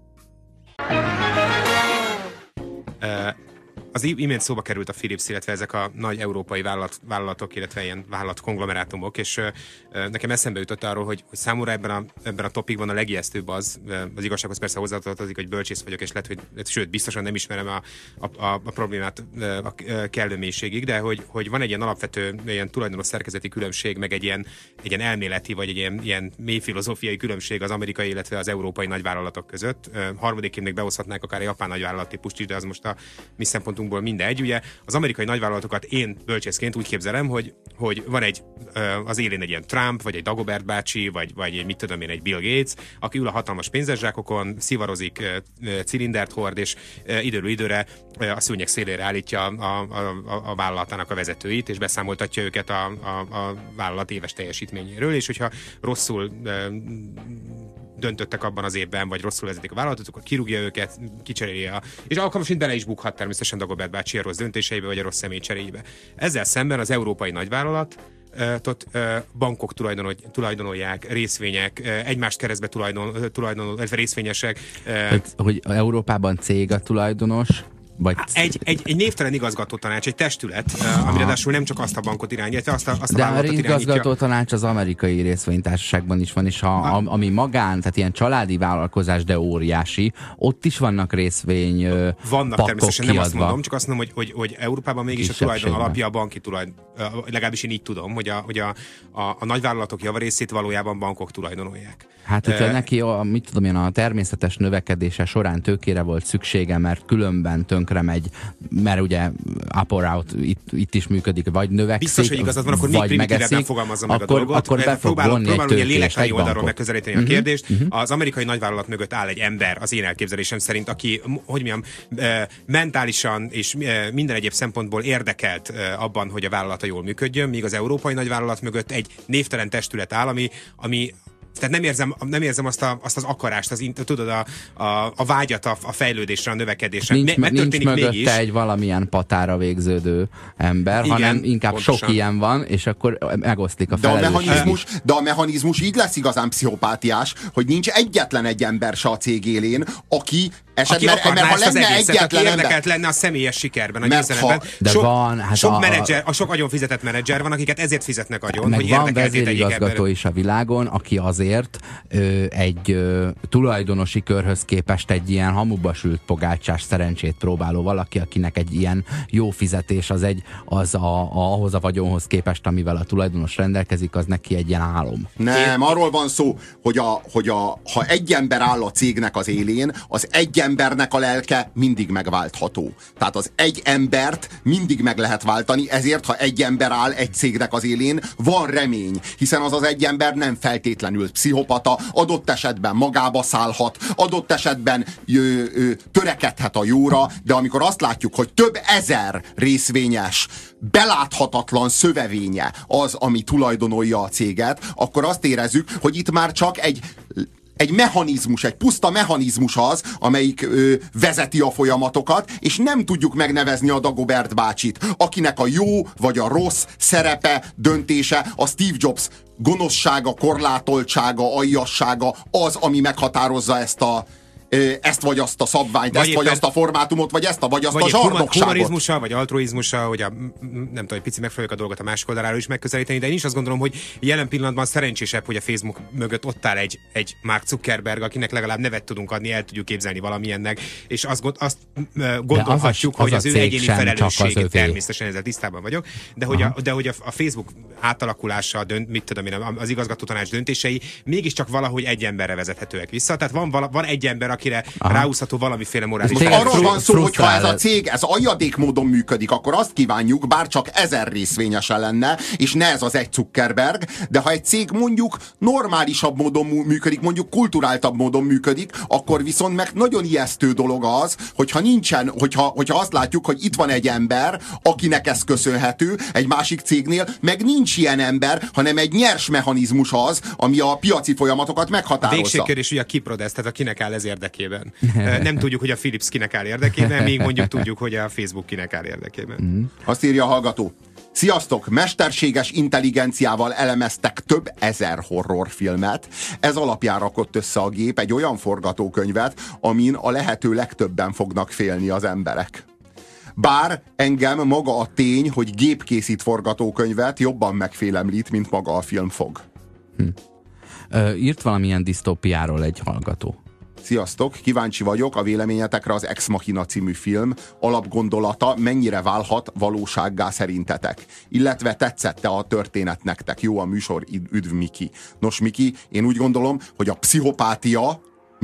Az imént szóba került a Philips, illetve ezek a nagy európai vállalatok, illetve ilyen vállalatkonglomerátumok, és nekem eszembe jutott arról, hogy számomra ebben a topikban a legijesztőbb az igazsághoz persze hozzátartozik, hogy bölcsész vagyok, és lehet, hogy sőt, biztosan nem ismerem a problémát a kellő mélységig, de hogy van egy ilyen alapvető ilyen tulajdonos szerkezeti különbség, meg egy ilyen elméleti, vagy egy ilyen mély filozófiai különbség az amerikai, illetve az európai nagyvállalatok között. Harmadikként még behozhatnánk akár a japán nagyvállalat típust is, de az most a mi szempontunkból mindegy. Ugye az amerikai nagyvállalatokat én bölcsészként úgy képzelem, hogy van az élén egy ilyen Trump, vagy egy Dagobert bácsi, vagy mit tudom én, egy Bill Gates, aki ül a hatalmas pénzes zsákokon, szivarozik, cilindert hord, és időről időre a szőnyeg szélére állítja a vállalatának a vezetőit, és beszámoltatja őket a vállalat éves teljesítményéről, és hogyha rosszul döntöttek abban az évben, vagy rosszul vezetik a vállalatot, akkor kirúgja őket, kicseréli és alkalmasint bele is bukhat természetesen Dagobert bácsi a rossz döntéseibe, vagy a rossz személy cseréjébe. Ezzel szemben az európai nagyvállalat bankok tulajdonolják, részvények, egymást keresztbe tulajdonoló részvényesek. Hogy Európában cég a tulajdonos, Vagy... Egy névtelen igazgatótanács, egy testület, ami ráadásul nem csak azt a bankot irányítja, azt a de vállalatot irányítja. a igazgatótanács az amerikai részvénytársaságban is van, és ami magán, tehát ilyen családi vállalkozás, de óriási, ott is vannak részvény vannak természetesen, nem azt mondom, csak azt mondom, hogy Európában mégis a tulajdon alapja a banki tulajdon. Legalábbis én így tudom, hogy a nagyvállalatok javarészét valójában bankok tulajdonolják. Hát hogyha neki mit tudom én, a természetes növekedése során tőkére volt szüksége, mert különben tönkre megy, mert ugye up or out itt is működik, vagy növekszik, biztos, hogy igazad van, akkor még primitívebben fogalmazza meg a dolgot. Akkor be fog vonni egy ilyen lélektani oldalról megközelíteni a kérdést. Az amerikai nagyvállalat mögött áll egy ember, az én elképzelésem szerint, aki, hogy mondjam, mentálisan és minden egyéb szempontból érdekelt abban, hogy a vállalata jól működjön, míg az európai nagyvállalat mögött egy névtelen testület áll, ami tehát nem érzem azt az akarást, tudod, a vágyat a fejlődésre, a növekedésre. Nincs mögötte mégis egy valamilyen patára végződő ember, igen, hanem inkább pontosan. Sok ilyen van, és akkor megoszlik a felelősség. De a mechanizmus így lesz igazán pszichopátiás, hogy nincs egyetlen egy ember se a cég élén, aki mert ha lenne egyetlen érdekelt lenne a személyes sikerben, a győzelemben. De van, hát sok agyon fizetett menedzser van, akiket ezért fizetnek agyon, meg hogy van vezérigazgató is a világon, aki azért egy tulajdonosi körhöz képest egy ilyen hamuba sült pogácsás szerencsét próbáló valaki, akinek egy ilyen jó fizetés ahhoz a vagyonhoz képest, amivel a tulajdonos rendelkezik, az neki egy ilyen álom. Nem, arról van szó, hogy ha egy ember áll a cégnek az élén, az egy embernek a lelke mindig megváltható. Tehát az egy embert mindig meg lehet váltani, ezért ha egy ember áll egy cégnek az élén, van remény, hiszen az egy ember nem feltétlenül pszichopata, adott esetben magába szállhat, adott esetben törekedhet a jóra, de amikor azt látjuk, hogy több ezer részvényes, beláthatatlan szövevénye az, ami tulajdonolja a céget, akkor azt érezzük, hogy itt már csak egy mechanizmus, egy puszta mechanizmus az, amelyik vezeti a folyamatokat, és nem tudjuk megnevezni a Dagobert bácsit, akinek a jó vagy a rossz szerepe, döntése, a Steve Jobs gonoszsága, korlátoltsága, aljassága az, ami meghatározza ezt vagy azt a szabványt, vagy ezt vagy azt a formátumot, vagy ezt vagy azt a zsarnokságot. Humanizmussal, vagy altruizmussal, hogy nem tudom, egy pici megfelelők a dolgot a másik oldaláról is megközelíteni, de én is azt gondolom, hogy jelen pillanatban szerencsésebb, hogy a Facebook mögött ott áll egy Mark Zuckerberg, akinek legalább nevet tudunk adni, el tudjuk képzelni valamilyennek, és azt gondolhatjuk, hogy az ő egyéni felelőssége, természetesen ezzel tisztában vagyok, de hogy a Facebook átalakulása, mit tudom én, az igazgatótanács döntései mégiscsak valahogy egy emberre vezethetőek vissza. Tehát van egy ember, akire ráúszható valamiféle morális. Arról van szó, hogy ha ez a cég, ez aljadék módon működik, akkor azt kívánjuk, bár csak 1000 részvényesen lenne, és ne ez az egy Zuckerberg, de ha egy cég mondjuk normálisabb módon működik, mondjuk kulturáltabb módon működik, akkor viszont meg nagyon ijesztő dolog az, hogyha azt látjuk, hogy itt van egy ember, akinek ez köszönhető, egy másik cégnél, meg nincs ilyen ember, hanem egy nyers mechanizmus az, ami a piaci folyamatokat meghatározza. Végségkérdés, ugye a kiprodesz, tehát akinek áll ez érdekében. Nem tudjuk, hogy a Philips kinek áll érdekében, még mondjuk tudjuk, hogy a Facebook kinek áll érdekében. Azt írja a hallgató. Sziasztok! Mesterséges intelligenciával elemeztek több ezer horrorfilmet. Ez alapján rakott össze a gép egy olyan forgatókönyvet, amin a lehető legtöbben fognak félni az emberek. Bár engem maga a tény, hogy gép készít forgatókönyvet, jobban megfélemlít, mint maga a film fog. Írt valamilyen disztópiáról egy hallgató. Sziasztok, kíváncsi vagyok a véleményetekre az Ex Machina című film alapgondolata mennyire válhat valósággá szerintetek. Illetve tetszette a történet nektek. Jó a műsor, üdv Miki. Nos Miki, én úgy gondolom, hogy a pszichopátia,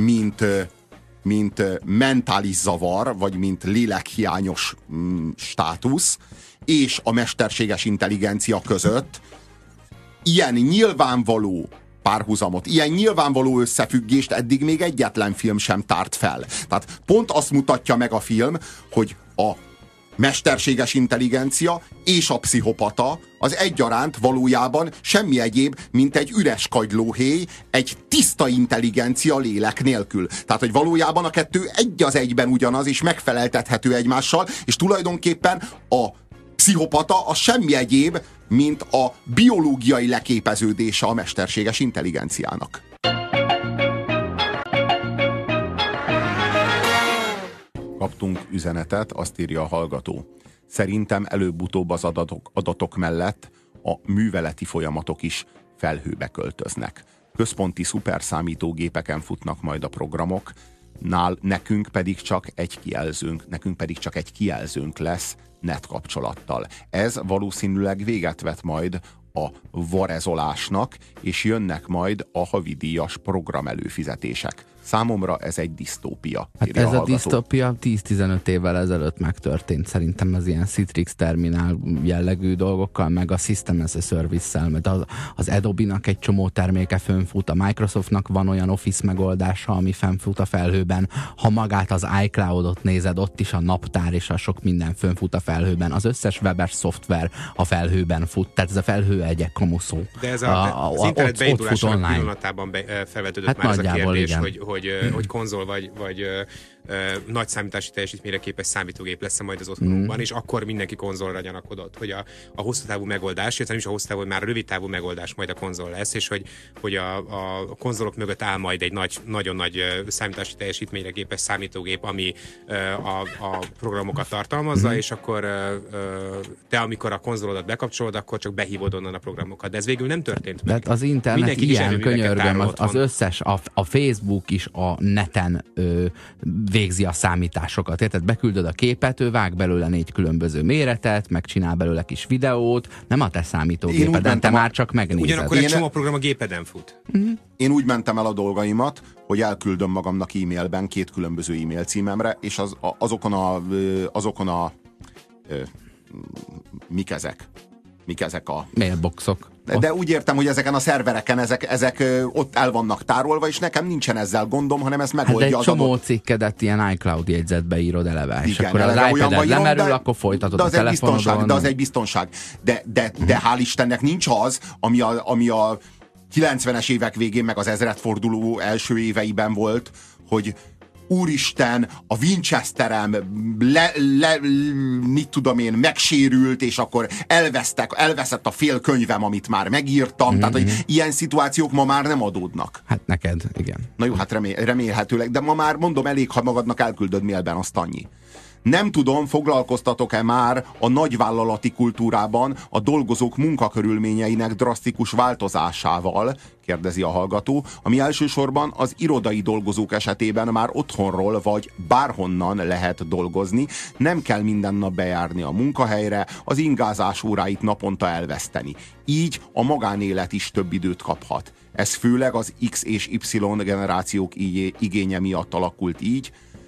mint mentális zavar, vagy mint lélekhiányos státusz, és a mesterséges intelligencia között ilyen nyilvánvaló párhuzamot, ilyen nyilvánvaló összefüggést eddig még egyetlen film sem tárt fel. Tehát pont azt mutatja meg a film, hogy a mesterséges intelligencia és a pszichopata az egyaránt valójában semmi egyéb, mint egy üres kagylóhéj, egy tiszta intelligencia lélek nélkül. Tehát, hogy valójában a kettő egy az egyben ugyanaz, és megfeleltethető egymással, és tulajdonképpen a pszichopata az semmi egyéb, mint a biológiai leképeződése a mesterséges intelligenciának. kaptunk üzenetet, azt írja a hallgató. Szerintem előbb-utóbb az adatok mellett a műveleti folyamatok is felhőbe költöznek. Központi szuperszámítógépeken futnak majd a programok, nekünk pedig csak egy kijelzőnk lesz net kapcsolattal. Ez valószínűleg véget vet majd a varezolásnak, és jönnek majd a havidíjas programelőfizetések. Számomra ez egy disztópia. Hát ez a disztópia 10-15 évvel ezelőtt megtörtént. Szerintem az ilyen Citrix terminál jellegű dolgokkal, meg a System as a Service-szel, mert az Adobe-nak egy csomó terméke fönfut, a Microsoftnak van olyan Office megoldása, ami fönfut a felhőben. Ha magát az iCloud-ot nézed, ott is a naptár és a sok minden fönfut a felhőben. Az összes webes szoftver a felhőben fut, tehát ez a felhő egy kamuszó. De ez az internet beindulásának pillanatában felvetődött hát már ez a kérdés, hogy konzol vagy nagy számítási teljesítményre képes számítógép lesz majd az otthonunkban, és akkor mindenki konzolra gyanakodott, hogy a hosszú távú megoldás, illetve nem is a hosszú távú, már a rövid távú megoldás majd a konzol lesz, és hogy a konzolok mögött áll majd egy nagyon nagy számítási teljesítményre képes számítógép, ami a programokat tartalmazza, és akkor te, amikor a konzolodat bekapcsolod, akkor csak behívod onnan a programokat. De ez végül nem történt meg. De az internet mindenki ilyen, könyörgöm, az összes, a Facebook is a neten végzi a számításokat. Érted? Beküldöd a képet, ő vág belőle 4 különböző méretet, megcsinál belőle kis videót, nem a te számítógépeden, te már csak megnézed. Ugyanakkor egy csomó program a gépeden fut. Én úgy mentem el a dolgaimat, hogy elküldöm magamnak e-mailben 2 különböző e-mail címemre, és azokon a mik ezek a mailboxok. De úgy értem, hogy ezeken a szervereken ezek ott el vannak tárolva, és nekem nincsen ezzel gondom, hanem ezt megoldja hát de egy csomó cikkedet ilyen iCloud jegyzetbe írod eleve, és igen, akkor az iPad-ed lemerül, akkor folytatod a telefonodon. De az egy biztonság. De hál' Istennek nincs az, ami a 90-es évek végén, meg az ezredforduló első éveiben volt, hogy úristen, a Winchesterem mit tudom én, megsérült, és akkor elveszett a fél könyvem, amit már megírtam. Tehát, hogy ilyen szituációk ma már nem adódnak. Hát neked, igen. Na jó, hát remélhetőleg, de ma már mondom, elég, ha magadnak elküldöd mailben, azt annyi. Nem tudom, foglalkoztatok-e már a nagyvállalati kultúrában a dolgozók munkakörülményeinek drasztikus változásával, kérdezi a hallgató, ami elsősorban az irodai dolgozók esetében már otthonról vagy bárhonnan lehet dolgozni, nem kell minden nap bejárni a munkahelyre, az ingázás óráit naponta elveszteni. Így a magánélet is több időt kaphat. Ez főleg az X és Y generációk igénye miatt alakult így,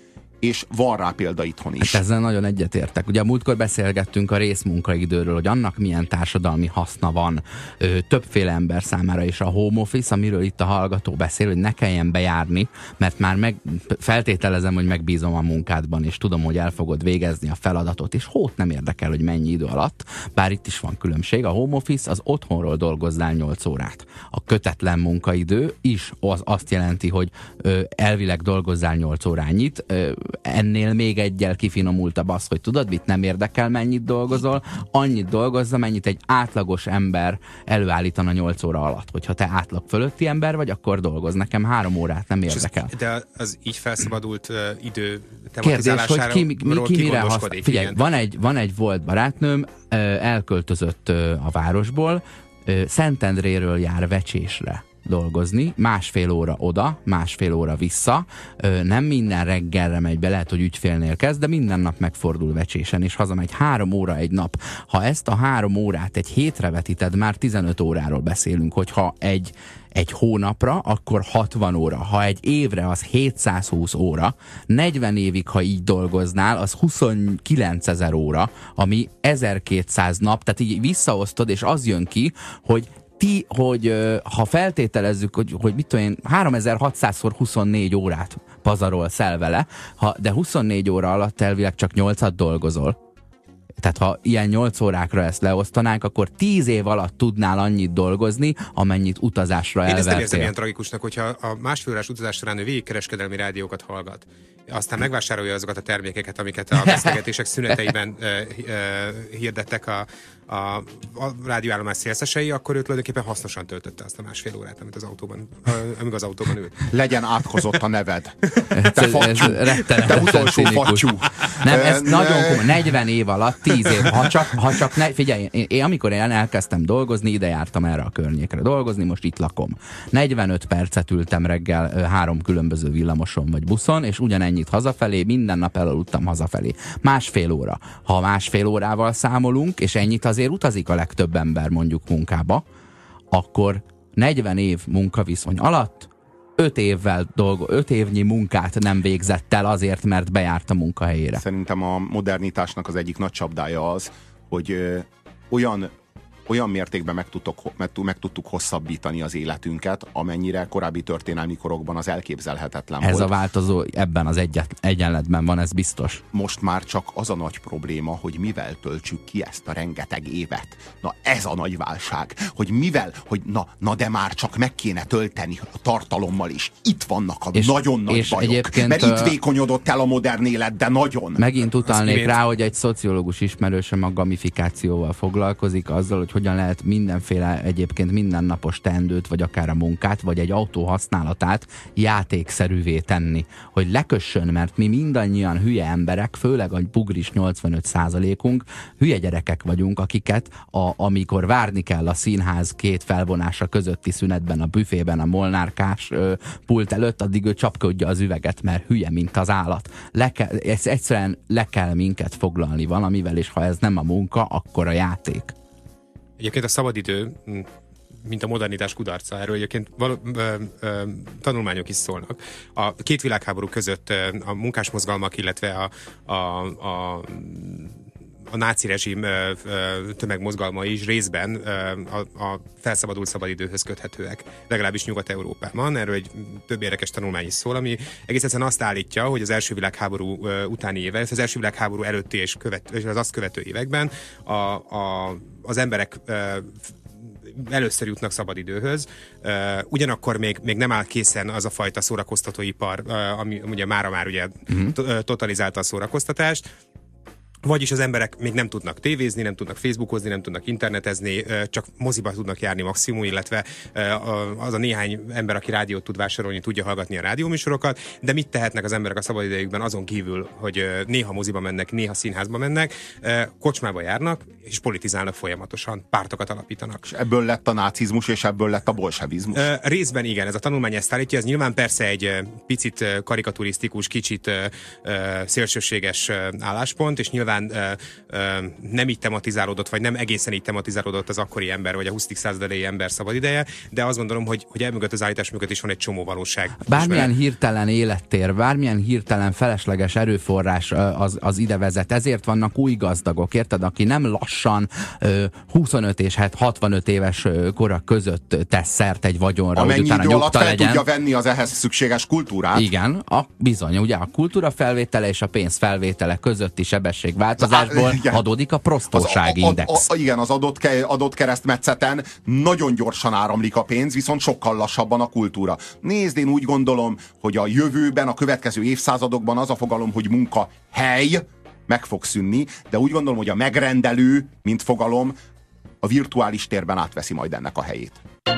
és van rá példa itthon is. Hát ezzel nagyon egyetértek. Ugye a múltkor beszélgettünk a részmunkaidőről, hogy annak milyen társadalmi haszna van többféle ember számára, és a home office, amiről itt a hallgató beszél, hogy ne kelljen bejárni, mert már feltételezem, hogy megbízom a munkádban, és tudom, hogy el fogod végezni a feladatot, és nem érdekel, hogy mennyi idő alatt, bár itt is van különbség. A home office az otthonról dolgozzál 8 órát. A kötetlen munkaidő is azt jelenti, hogy elvileg dolgozzál 8 órányit, ennél még egyel kifinomultabb az, hogy tudod mit, nem érdekel, mennyit dolgozol, annyit dolgozza, mennyit egy átlagos ember előállítana 8 óra alatt. Hogyha te átlag fölötti ember vagy, akkor dolgoz. Nekem 3 órát nem érdekel. De az így felszabadult idő tematizálására kérdés, hogy ki mire használ. Figyelj, van egy volt barátnőm, elköltözött a városból, Szentendréről jár Vecsésre dolgozni, 1,5 óra oda, 1,5 óra vissza, nem minden reggelre megy be, lehet, hogy ügyfélnél kezd, de minden nap megfordul Vecsésen, és hazamegy 3 óra egy nap. Ha ezt a 3 órát egy hétre vetíted, már 15 óráról beszélünk, hogyha egy hónapra, akkor 60 óra. Ha egy évre, az 720 óra. 40 évig, ha így dolgoznál, az 29 000 óra, ami 1200 nap, tehát így visszaosztod, és az jön ki, hogy ha feltételezzük, hogy mit tudom én, 3600x24 órát pazarolsz el vele, de 24 óra alatt elvileg csak 8-at dolgozol. Tehát ha ilyen 8 órákra ezt leosztanánk, akkor 10 év alatt tudnál annyit dolgozni, amennyit utazásra elvertél. Én ezt nem érzem ilyen tragikusnak, hogyha a 1,5 órás utazás során ő végig kereskedelmi rádiókat hallgat, aztán megvásárolja azokat a termékeket, amiket a beszélgetések szüneteiben hirdettek a rádióállomás szélszesei, akkor ő tulajdonképpen hasznosan töltötte azt a másfél órát, amíg az autóban ült. Legyen átkozott a neved. Te fattyú. Te utolsó fattyú. Nem, ez nagyon komoly. 40 év alatt, 10 év. Figyelj, amikor én elkezdtem dolgozni, ide jártam erre a környékre dolgozni, most itt lakom. 45 percet ültem reggel 3 különböző villamoson vagy buszon, és ugyanennyit hazafelé, minden nap elaludtam hazafelé. Másfél óra. Ha másfél órával számolunk, és ennyit azért utazik a legtöbb ember mondjuk munkába, akkor 40 év munkaviszony alatt 5 évnyi munkát nem végzett el azért, mert bejárt a munkahelyére. Szerintem a modernitásnak az egyik nagy csapdája az, hogy olyan mértékben meg tudtuk hosszabbítani az életünket, amennyire korábbi történelmi korokban az elképzelhetetlen volt. Ez a változó ebben az egyenletben van, ez biztos. Most már csak az a nagy probléma, hogy mivel töltsük ki ezt a rengeteg évet. Na ez a nagy válság, hogy mivel, hogy na de már csak meg kéne tölteni a tartalommal is. Itt vannak a nagyon nagy bajok. Mert itt vékonyodott el a modern élet, de nagyon. Megint utalnék rá, hogy egy szociológus ismerősöm a gamifikációval foglalkozik, azzal, hogy hogyan lehet mindenféle egyébként mindennapos teendőt, vagy akár a munkát, vagy egy autó használatát játékszerűvé tenni. Hogy lekössön, mert mi mindannyian hülye emberek, főleg a bugris 85%-unk, hülye gyerekek vagyunk, akiket amikor várni kell a színház 2 felvonása közötti szünetben, a büfében, a molnárkás pult előtt, addig ő csapkodja az üveget, mert hülye, mint az állat. Egyszerűen le kell minket foglalni valamivel, és ha ez nem a munka, akkor a játék. Egyébként a szabadidő, mint a modernitás kudarca, erről egyébként tanulmányok is szólnak. A 2 világháború között a munkásmozgalmak, illetve a náci rezsim tömegmozgalmai is részben a felszabadult szabadidőhöz köthetőek, legalábbis Nyugat-Európában. Erről egy több érdekes tanulmány is szól, ami egész egyszerűen azt állítja, hogy az első világháború utáni évek, az első világháború előtti és az azt követő években az emberek először jutnak szabadidőhöz. Ugyanakkor még nem áll készen az a fajta szórakoztatóipar, ami ugye mára már ugye totalizálta a szórakoztatást. Vagyis az emberek még nem tudnak tévézni, nem tudnak facebookozni, nem tudnak internetezni, csak moziba tudnak járni maximum, illetve az a néhány ember, aki rádiót tud vásárolni, tudja hallgatni a rádióműsorokat, de mit tehetnek az emberek a szabadidejükben azon kívül, hogy néha moziba mennek, néha színházba mennek, kocsmába járnak, és politizálnak folyamatosan, pártokat alapítanak. És ebből lett a nácizmus, és ebből lett a bolsevizmus? Részben igen, ez a tanulmány ezt állítja, ez nyilván persze egy picit karikaturisztikus, kicsit szélsőséges álláspont, és nyilván nem így tematizálódott, vagy nem egészen így tematizálódott az akkori ember, vagy a 20. század elejé ember szabadideje, de azt gondolom, hogy elmögött az állítás mögött is van egy csomó valóság. Bármilyen hirtelen élettér, bármilyen hirtelen felesleges erőforrás az ide vezet. Ezért vannak új gazdagok, érted? Aki nem lassan 25 és 65 éves kora között tesz szert egy vagyonra, amennyi hogy utána idő alatt fel legyen. Tudja venni az ehhez szükséges kultúrát. Igen, bizony, ugye a kultúra felvétele és a pénz felvétele közötti sebességváltozásból adódik a prostóságindex. Igen, az adott keresztmetszeten nagyon gyorsan áramlik a pénz, viszont sokkal lassabban a kultúra. Nézd, én úgy gondolom, hogy a jövőben, a következő évszázadokban az a fogalom, hogy munkahely meg fog szűnni, de úgy gondolom, hogy a megrendelő, mint fogalom, a virtuális térben átveszi majd ennek a helyét.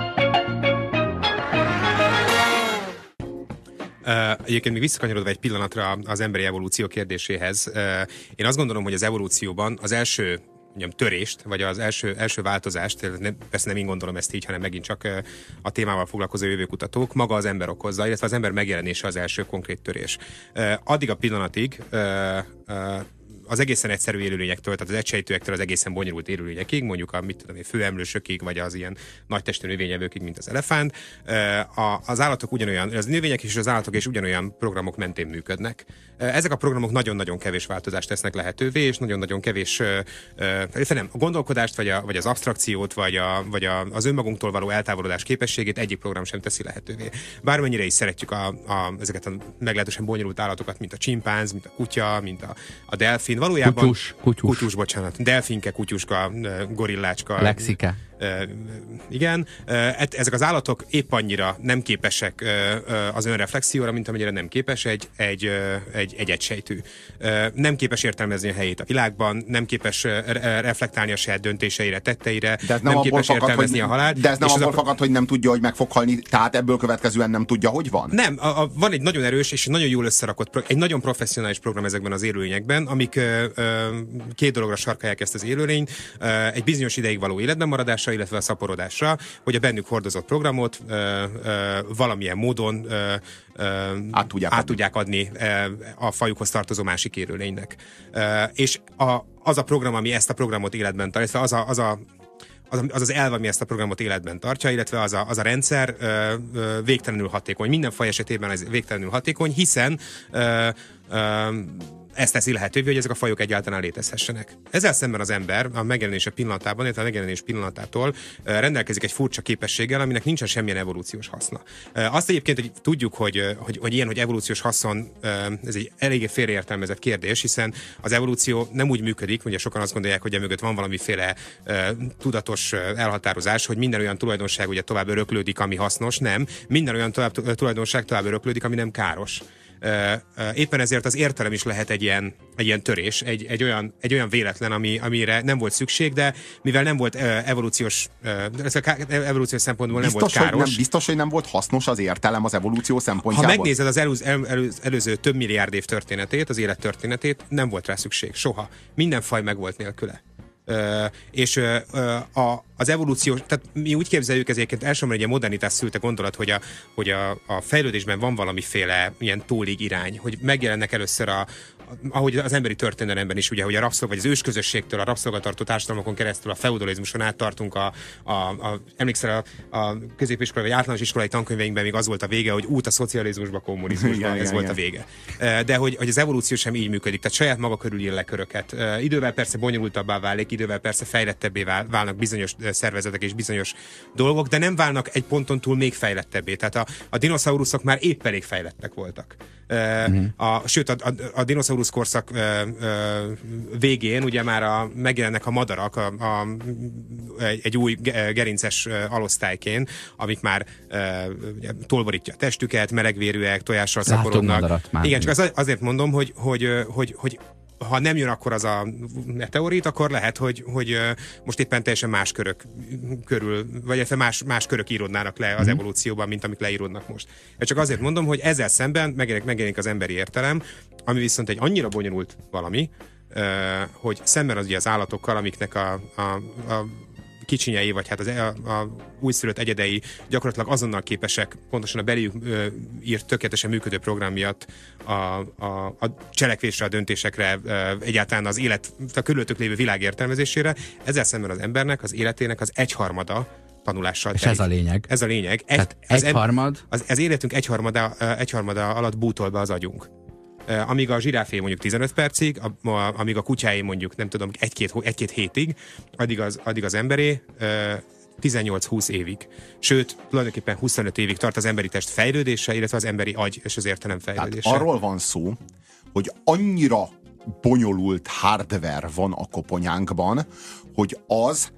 Egyébként még visszakanyarodva egy pillanatra az emberi evolúció kérdéséhez. Én azt gondolom, hogy az evolúcióban az első törést, vagy az első változást, persze nem én gondolom ezt így, hanem megint csak a témával foglalkozó jövőkutatók, maga az ember okozza, illetve az ember megjelenése az első konkrét törés. Addig a pillanatig az egészen egyszerű élőlényektől, tehát az egysejtőektől az egészen bonyolult élőlényekig, mondjuk a főemlősökig, vagy az ilyen nagy testű növényevőkig, mint az elefánt. Az állatok ugyanolyan, az növények és az állatok is ugyanolyan programok mentén működnek. Ezek a programok nagyon-nagyon kevés változást tesznek lehetővé, és nagyon-nagyon kevés nem, a gondolkodást, vagy az abstrakciót, vagy az önmagunktól való eltávolodás képességét egyik program sem teszi lehetővé. Bármennyire is szeretjük ezeket a meglehetősen bonyolult állatokat, mint a csimpánz, mint a kutya, mint a delfin, valójában... Kutyus. Kutyus, bocsánat. Delfinke, kutyuska, gorillácska. Lexike. Igen. Ezek az állatok épp annyira nem képesek az önreflexióra, mint amennyire nem képes egy egysejtű. Nem képes értelmezni a helyét a világban, nem képes reflektálni a saját döntéseire, tetteire, nem képes értelmezni a halált. De ez nem abból fakad, hogy nem tudja, hogy meg fog halni, tehát ebből következően nem tudja, hogy van? Nem, van egy nagyon erős és nagyon jól összerakott, egy nagyon professzionális program ezekben az élőlényekben, amik két dologra sarkálják ezt az élőlényt, egy bizonyos ideig való életben maradásra, illetve a szaporodásra, hogy a bennük hordozott programot valamilyen módon át tudják adni a fajukhoz tartozó másik élőlénynek. És az a program, ami ezt a programot életben tart, illetve az elv, ami ezt a programot életben tartja, illetve az a rendszer végtelenül hatékony. Minden faj esetében ez végtelenül hatékony, hiszen ezt teszi lehetővé, hogy ezek a fajok egyáltalán létezhessenek. Ezzel szemben az ember a megjelenése pillanatában, illetve a megjelenés pillanatától rendelkezik egy furcsa képességgel, aminek nincsen semmilyen evolúciós haszna. Azt egyébként, hogy tudjuk, hogy ilyen, hogy evolúciós haszon, ez egy eléggé félreértelmezett kérdés, hiszen az evolúció nem úgy működik, ugye sokan azt gondolják, hogy emögött van valamiféle tudatos elhatározás, hogy minden olyan tulajdonság ugye tovább öröklődik, ami hasznos, nem. Minden olyan tulajdonság tovább öröklődik, ami nem káros. Éppen ezért az értelem is lehet egy ilyen törés, egy olyan véletlen, amire nem volt szükség, de mivel nem volt evolúciós szempontból nem volt káros. Biztos, hogy nem volt hasznos az értelem az evolúció szempontjából. Ha megnézed az előző több milliárd év történetét, az élet történetét, nem volt rá szükség, soha. Minden faj meg volt nélküle. És az evolúció, tehát mi úgy képzeljük, ezért elsősorban egy ilyen modernitás szülte gondolat, hogy a fejlődésben van valamiféle ilyen tólig irány, hogy megjelennek először ahogy az emberi történelemben is, ugye, hogy a rabszolga, vagy az ősközösségtől a rabszolgatartó társadalmakon keresztül a feudalizmuson át tartunk emlékszel a középiskolai vagy általános iskolai tankönyveinkben még az volt a vége, hogy út a szocializmusba, kommunizmusba, ez volt a vége. De hogy az evolúció sem így működik, tehát saját maga körül ír le köröket. Idővel persze bonyolultabbá válik, idővel persze fejlettebbé válnak bizonyos szervezetek és bizonyos dolgok, de nem válnak egy ponton túl még fejlettebbé. Tehát a dinoszauruszok már épp elég fejlettek voltak. Sőt, a dinoszaurusz korszak végén ugye már megjelennek a madarak egy új gerinces alosztályként, amik már tolborítja a testüket, melegvérűek, tojással szaporodnak. Igen, csak azért mondom, hogy ha nem jön akkor az a meteorit, akkor lehet, hogy most éppen teljesen más körök körül, vagy más körök íródnának le az evolúcióban, mint amik leíródnak most. Csak azért mondom, hogy ezzel szemben megjelenik az emberi értelem, ami viszont egy annyira bonyolult valami, hogy szemben az állatokkal, amiknek a kicsinyei, vagy hát a újszülött egyedei gyakorlatilag azonnal képesek, pontosan a beléjük írt tökéletesen működő program miatt a cselekvésre, a döntésekre, egyáltalán az élet, a körülöttük lévő világ értelmezésére. Ezzel szemben az embernek, az életének az egyharmada tanulással telik. És ez a lényeg. Ez a lényeg. Egyharmad? Az életünk egyharmada alatt bútol be az agyunk. Amíg a zsiráfé mondjuk 15 percig, amíg a kutyáé mondjuk nem tudom, egy-két hétig, addig az emberé 18-20 évig. Sőt, tulajdonképpen 25 évig tart az emberi test fejlődése, illetve az emberi agy és az értelem fejlődése. Tehát arról van szó, hogy annyira bonyolult hardware van a koponyánkban, hogy az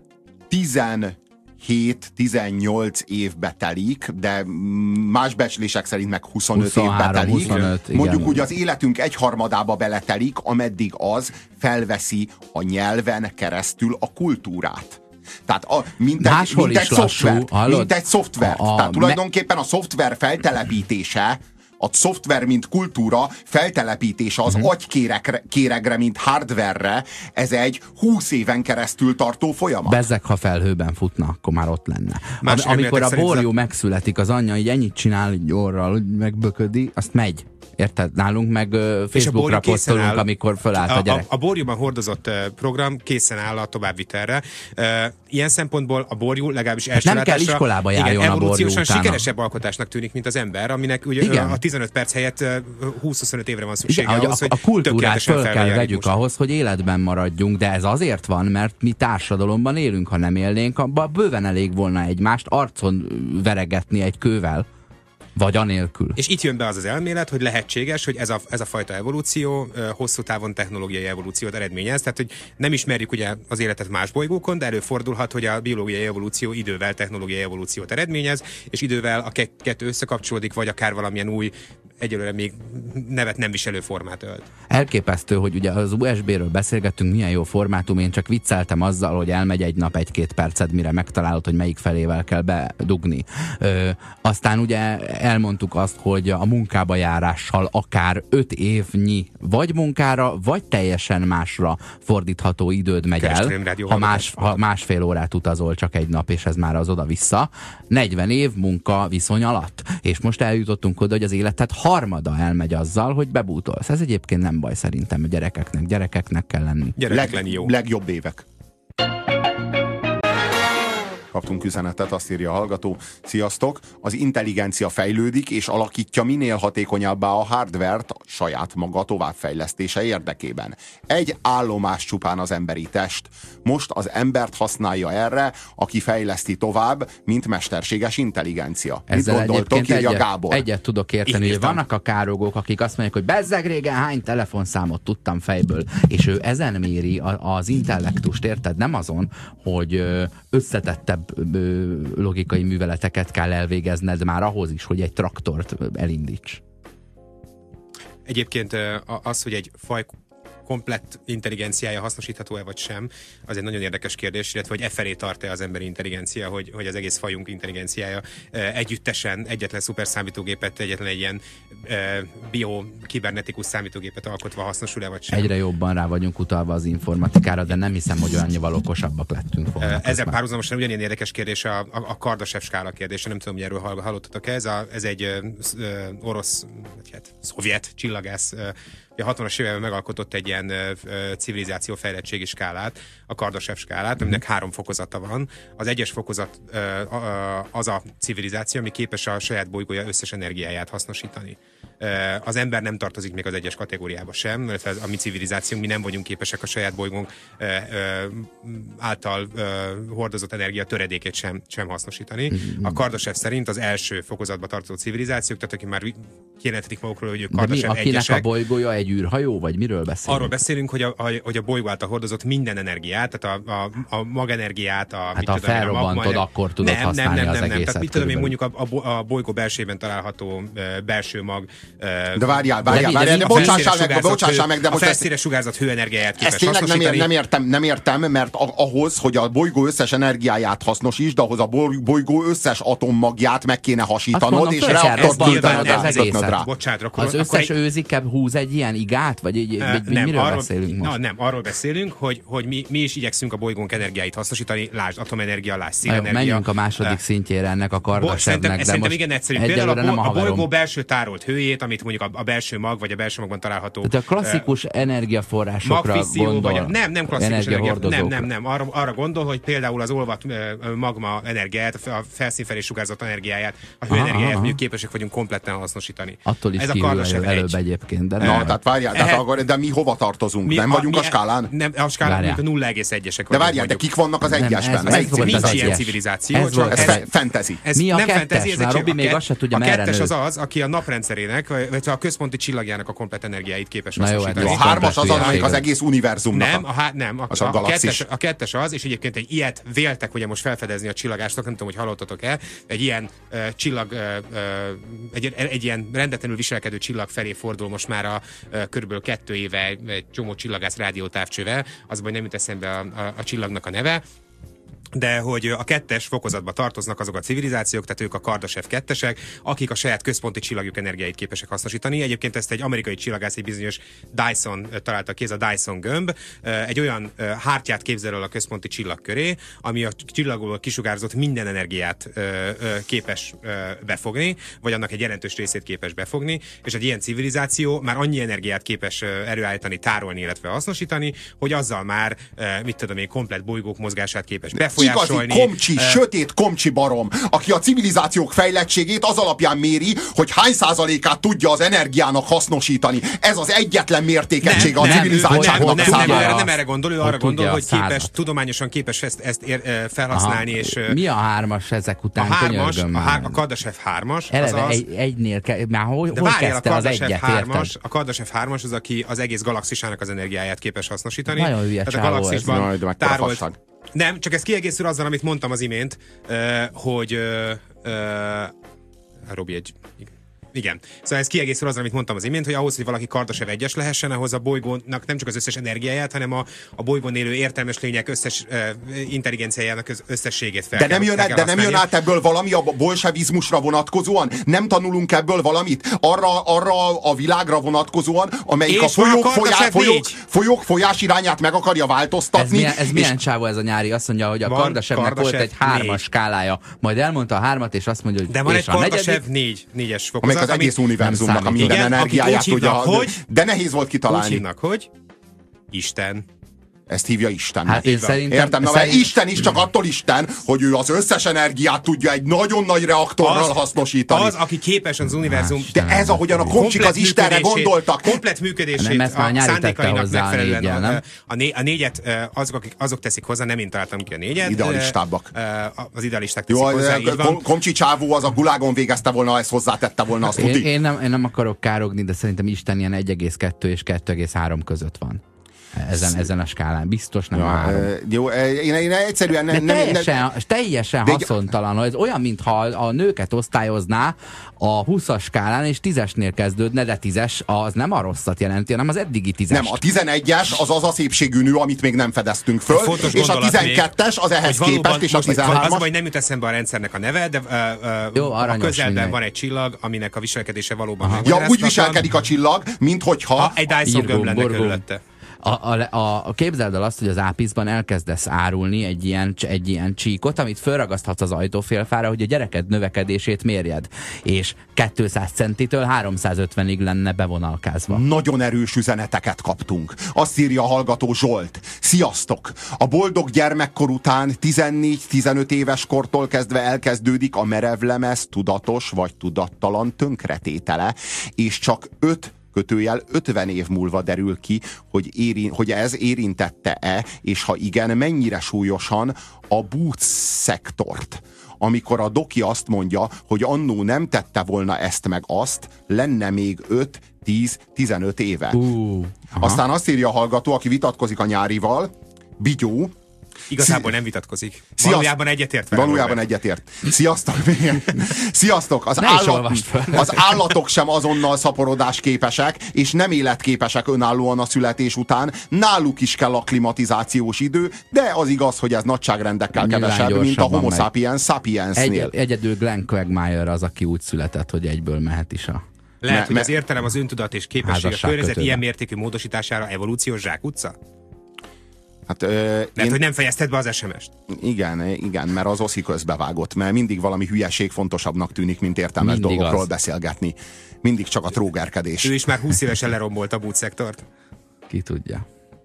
17-18 évbe telik, de más becslések szerint meg 25 évbe telik. 25, mondjuk úgy az életünk egyharmadába beletelik, ameddig az felveszi a nyelven keresztül a kultúrát. Tehát mint egy szoftver. Tehát tulajdonképpen a szoftver feltelepítése, a szoftver, mint kultúra feltelepítése az agykéregre, mint hardverre, ez egy 20 éven keresztül tartó folyamat. Bezzeg, ha felhőben futna, akkor már ott lenne. Amikor a borjú megszületik, az anyja így ennyit csinál, így orral, megböködi, azt megy. Érted? Nálunk meg Facebookra posztolunk, amikor fölállt a gyerek. A borjúban hordozott program készen áll a továbbvitelre. Ilyen szempontból a borjú legalábbis első nem kell iskolába járjon a borjú evolúciósan utána. Sikeresebb alkotásnak tűnik, mint az ember, aminek ugye a 15 perc helyett 20-25 évre van szüksége ahhoz, hogy a kultúrát föl kell vegyük ahhoz, hogy életben maradjunk, de ez azért van, mert mi társadalomban élünk, ha nem élnénk, abban bőven elég volna egymást arcon veregetni egy kővel. Vagy anélkül. És itt jön be az elmélet, hogy lehetséges, hogy ez a fajta evolúció hosszú távon technológiai evolúciót eredményez. Tehát, hogy nem ismerjük ugye az életet más bolygókon, de előfordulhat, hogy a biológiai evolúció idővel technológiai evolúciót eredményez, és idővel a kettő összekapcsolódik, vagy akár valamilyen új, egyelőre még nevet nem viselő formát ölt. Elképesztő, hogy ugye az USB-ről beszélgettünk, milyen jó formátum, én csak vicceltem azzal, hogy elmegy egy nap 1-2 perced, mire megtalálod, hogy melyik felével kell bedugni. Aztán ugye elmondtuk azt, hogy a munkába járással akár 5 évnyi vagy munkára, vagy teljesen másra fordítható időd megy el, ha másfél órát utazol csak egy nap, és ez már az oda-vissza. 40 év munka viszony alatt. És most eljutottunk oda, hogy az életed harmada elmegy azzal, hogy bebútolsz. Ez egyébként nem baj szerintem a gyerekeknek kell lenni. Lenni jó. Legjobb évek. Kaptunk üzenetet, azt írja a hallgató. Sziasztok! Az intelligencia fejlődik és alakítja minél hatékonyabbá a hardvert saját maga továbbfejlesztése érdekében. Egy állomás csupán az emberi test. Most az embert használja erre, aki fejleszti tovább, mint mesterséges intelligencia. Ezzel mit gondoltok, írja Gábor? Egyet tudok érteni, hogy vannak a károgók, akik azt mondják, hogy bezzeg régen hány telefonszámot tudtam fejből, és ő ezen méri az intellektust, érted? Nem azon, hogy összetettebb logikai műveleteket kell elvégezned már ahhoz is, hogy egy traktort elindíts. Egyébként az, hogy egy faj komplett intelligenciája hasznosítható-e vagy sem, az egy nagyon érdekes kérdés, illetve hogy felé tart-e az emberi intelligencia, hogy az egész fajunk intelligenciája együttesen egyetlen szuperszámítógépet, egyetlen egy ilyen bio-kibernetikus számítógépet alkotva hasznosul-e vagy sem. Egyre jobban rá vagyunk utalva az informatikára, de nem hiszem, hogy annyival okosabbak lettünk volna. Ezzel párhuzamosan ugyanilyen érdekes kérdés a Kardashev skála kérdése, nem tudom, hogy erről hallottatok-e, ez egy orosz, szovjet csillagász, a 60-as években megalkotott egy ilyen civilizáció fejlettségi skálát, a Kardashev skálát, aminek 3 fokozata van. Az 1-es fokozat az a civilizáció, ami képes a saját bolygója összes energiáját hasznosítani. Az ember nem tartozik még az 1-es kategóriába sem, mert a mi civilizációnk, mi nem vagyunk képesek a saját bolygónk által hordozott energia töredékét sem hasznosítani. A Kardashev szerint az első fokozatba tartozó civilizációk, tehát akik már kijelenthetik magukról, hogy ők Kardashev akinek egyesek. A bolygója egy űrhajó, vagy miről beszélünk? Arról beszélünk, hogy a bolygó által hordozott minden energiát, tehát a magenergiát, ha felrobbantod, akkor tudod használni az egészet. Tehát mit tudom én, mondjuk a bolygó belsejében található belső mag. De várjál, bocsássál meg, de a felszínre sugárzott hőenergiáját képes hasznosítani. Ezt tényleg nem értem, mert ahhoz, hogy a bolygó összes energiáját hasznosítsd, ahhoz a bolygó összes atommagját meg kéne hasítanod, és reaktort rá. Az összes őzike húz egy ilyen igát? Vagy miről beszélünk most? Nem, arról beszélünk, hogy mi is igyekszünk a bolygónk energiáit hasznosítani, lásd atomenergia, lásd szélenergia. Menjünk a második szintjére ennek a Kardashevnek. Szerintem igen egyszerű. Például a bolygó belső tárolt hőjét, amit mondjuk a belső mag, vagy a belső magban található. Tehát a klasszikus energiaforrásokra gondol. Nem klasszikus energia. Nem. Arra gondol, hogy például az olvat magma energiáját, a felszín felé sugárzott energiáját, a hőenergiáját mondjuk képesek vagyunk kompletten hasznosítani. Attól is kívül előbb egyébként. Tehát várjál, de mi hova tartozunk? Nem vagyunk a skálán? Nem, a skálán 0,1-esek. De várjál, de kik vannak az egyesben? Nincs ilyen civilizáció. Ez fantasy. Mi a kettes? Már Robi még azt se tudja, merre nő. A kettes az, aki a naprendszerének, vagy a központi csillagjának a komplet energiáit képes hasznosítani. A 3-as az, amelyik az egész univerzumnak. Nem. A kettes az, és egyébként egy ilyet véltek ugye most felfedezni a csillagástok, nem tudom, hogy hallottatok-e, egy ilyen csillag, egy ilyen rendetlenül viselkedő csillag felé fordul most már a körülbelül 2 éve egy csomó csillagász rádiótávcsővel, az baj nem jut eszembe a csillagnak a neve, de hogy a 2-es fokozatba tartoznak azok a civilizációk, tehát ők a Kardashev 2-esek, akik a saját központi csillagjuk energiáit képesek hasznosítani. Egyébként ezt egy amerikai csillagász, egy bizonyos Dyson találta ki, ez a Dyson gömb. Egy olyan hártyát képzel el a központi csillag köré, ami a csillagból kisugárzott minden energiát képes befogni, vagy annak egy jelentős részét képes befogni, és egy ilyen civilizáció már annyi energiát képes előállítani, tárolni, illetve hasznosítani, hogy azzal már, mit tudom én, komplett bolygók mozgását képes befogni, befolyásolni. Igazi komcsi, sötét komcsi barom, aki a civilizációk fejlettségét az alapján méri, hogy hány százalékát tudja az energiának hasznosítani. Ez az egyetlen mértékegysége a civilizáltságnak számára. Nem erre gondol, ő arra gondol, hogy tudományosan képes ezt felhasználni. És mi a 3-as ezek után? A Kardashev 3-as. Eleve egynél, már hol kezdte az egyet, érted? A Kardashev 3-as az, aki az egész galaxisának az energiáját képes hasznosítani. Nagyon hülye csávó ez. Tárolt. Nem, csak ez kiegészül azzal, amit mondtam az imént, hogy Robi igen. Szóval ez kiegészül azzal, amit mondtam az imént, hogy ahhoz, hogy valaki Kardashev 1-es lehessen, ahhoz a bolygónak nem csak az összes energiáját, hanem a bolygón élő értelmes lények összes intelligenciájának az összességét fel. De nem jön át ebből valami a bolsevizmusra vonatkozóan? Nem tanulunk ebből valamit? Arra a világra vonatkozóan, amelyik és a folyók folyás irányát meg akarja változtatni. Ez milyen csávó ez a nyári? Azt mondja, hogy a Kardashevnek volt egy 3-as skálája. Majd elmondta a 3-at, és azt mondja, hogy de van egy Kardashev 4-es fokozat. Az egész univerzumnak a minden energiáját tudja, de nehéz volt kitalálni. Úgy hívnak, hogy Isten. Ezt hívja Isten. Hát én szerintem... Értem, mert Isten is csak attól Isten, hogy ő az összes energiát tudja egy nagyon nagy reaktorral hasznosítani. Az, aki képes az univerzum... De ez, ahogyan a komcsik az Istenre gondoltak. Komplet működését a szándékainak megfelelően. A 4-et azok teszik hozzá, nem én találtam ki a 4-et. Idealistábbak. Az idealisták teszik hozzá, így van. Komcsi csávó az a gulágon végezte volna, ezt hozzátette volna, azt tuti. Én nem akarok károgni, de szerintem Isten ilyen 1,2 és 2,3 között van. Ezen a skálán. Biztos nem a 3. Jó, én egyszerűen teljesen haszontalan. Ez olyan, mintha a nőket osztályozná a 20-as skálán, és 10-esnél kezdődne, de 10-es az nem a rosszat jelenti, hanem az eddigi 10-es. Nem, a 11-es az a szépségű nő, amit még nem fedeztünk föl, és a 12-es az ehhez képest, és a 13-as... Az, hogy nem jut eszembe a rendszernek a neve, de a közelben van egy csillag, aminek a viselkedése valóban... Ja, úgy viselkedik a csillag, minthogyha... Egy Dyson gömb lenne körülötte. Képzeld el azt, hogy az Ápiszban elkezdesz árulni egy ilyen csíkot, amit fölragaszthatsz az ajtófélfára, hogy a gyereked növekedését mérjed. És 200 centitől 350-ig lenne bevonalkázva. Nagyon erős üzeneteket kaptunk. Azt írja a hallgató Zsolt. Sziasztok! A boldog gyermekkor után 14-15 éves kortól kezdve elkezdődik a merevlemez tudatos vagy tudattalan tönkretétele, és csak 50 év múlva derül ki, hogy ez érintette-e, és ha igen, mennyire súlyosan a boots szektort. Amikor a doki azt mondja, hogy annó nem tette volna ezt meg azt, lenne még 5-10-15 éve. Aztán azt írja a hallgató, aki vitatkozik a nyárival, Bigyó, igazából nem vitatkozik. Valójában egyetért vele. Valójában egyetért. Sziasztok! Sziasztok! Az állatok sem azonnal szaporodás képesek, és nem életképesek önállóan a születés után. Náluk is kell akklimatizációs idő, de az igaz, hogy ez nagyságrendekkel kevesebb, mint a Homo sapiens sapiensnél. Egyedül Glenn Quagmire az, aki úgy született, hogy egyből mehet is a... Lehet, hogy az értelem, az öntudat és képesség a környezet ilyen mértékű módosítására evolúciós zsákutca? Hát, hogy nem fejezted be az SMS-t. Igen, mert az oszi közbevágott, mert mindig valami hülyeség fontosabbnak tűnik, mint értelmes mindig dolgokról beszélgetni. Mindig csak a trógerkedés. Ő is már 20 évesen lerombolt a boot szektort. Ki tudja.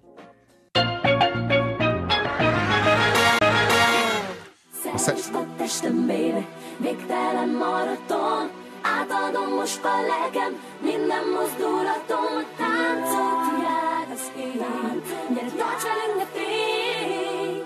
Végtelen maraton, átadom most a lelkem, minden mozdulatom, táncot jár az ég, gyere tarts velünk a fény.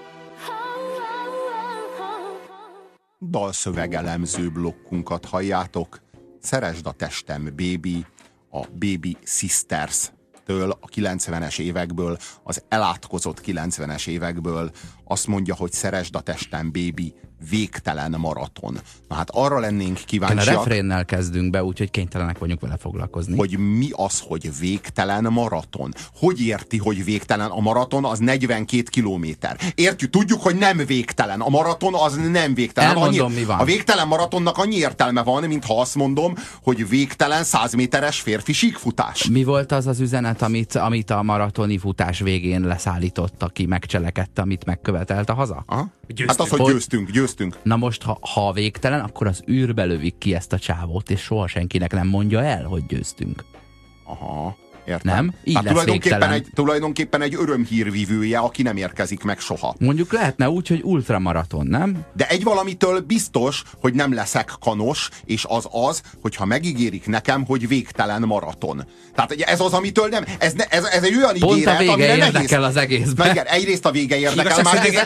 Dalszövegelemző blokkunkat halljátok. Szeresd a testem, baby, a Baby Sisters-től, a 90-es évekből, az elátkozott 90-es évekből. Azt mondja, hogy szeresd a testem, baby, végtelen maraton. Na hát arra lennénk kíváncsiak... A refrénnel kezdünk be, úgyhogy kénytelenek vagyunk vele foglalkozni. Hogy mi az, hogy végtelen maraton? Hogy érti, hogy végtelen? A maraton az 42 kilométer. Értjük, tudjuk, hogy nem végtelen. A maraton az nem végtelen. Elmondom, mi van. A végtelen maratonnak annyi értelme van, mintha azt mondom, hogy végtelen 100 méteres férfi síkfutás. Mi volt az az üzenet, amit a maratoni futás végén leszállított, aki megcselekedte, amit megkövetelt a haza? Aha. Hát az, hogy győztünk. Na most, ha végtelen, akkor az űrbe lövik ki ezt a csávót, és soha senkinek nem mondja el, hogy győztünk. Aha. Értem. Nem? Így hát lesz végtelen. Tulajdonképpen egy örömhírvivője, aki nem érkezik meg soha. Mondjuk lehetne úgy, hogy ultramaraton, nem? De egy valamitől biztos, hogy nem leszek kanos, és az, hogyha megígérik nekem, hogy végtelen maraton. Tehát ez az, amitől nem... Ez egy olyan pont ígéret, a vége amire érdekel az egészben. Igen, egyrészt a vége érdekel,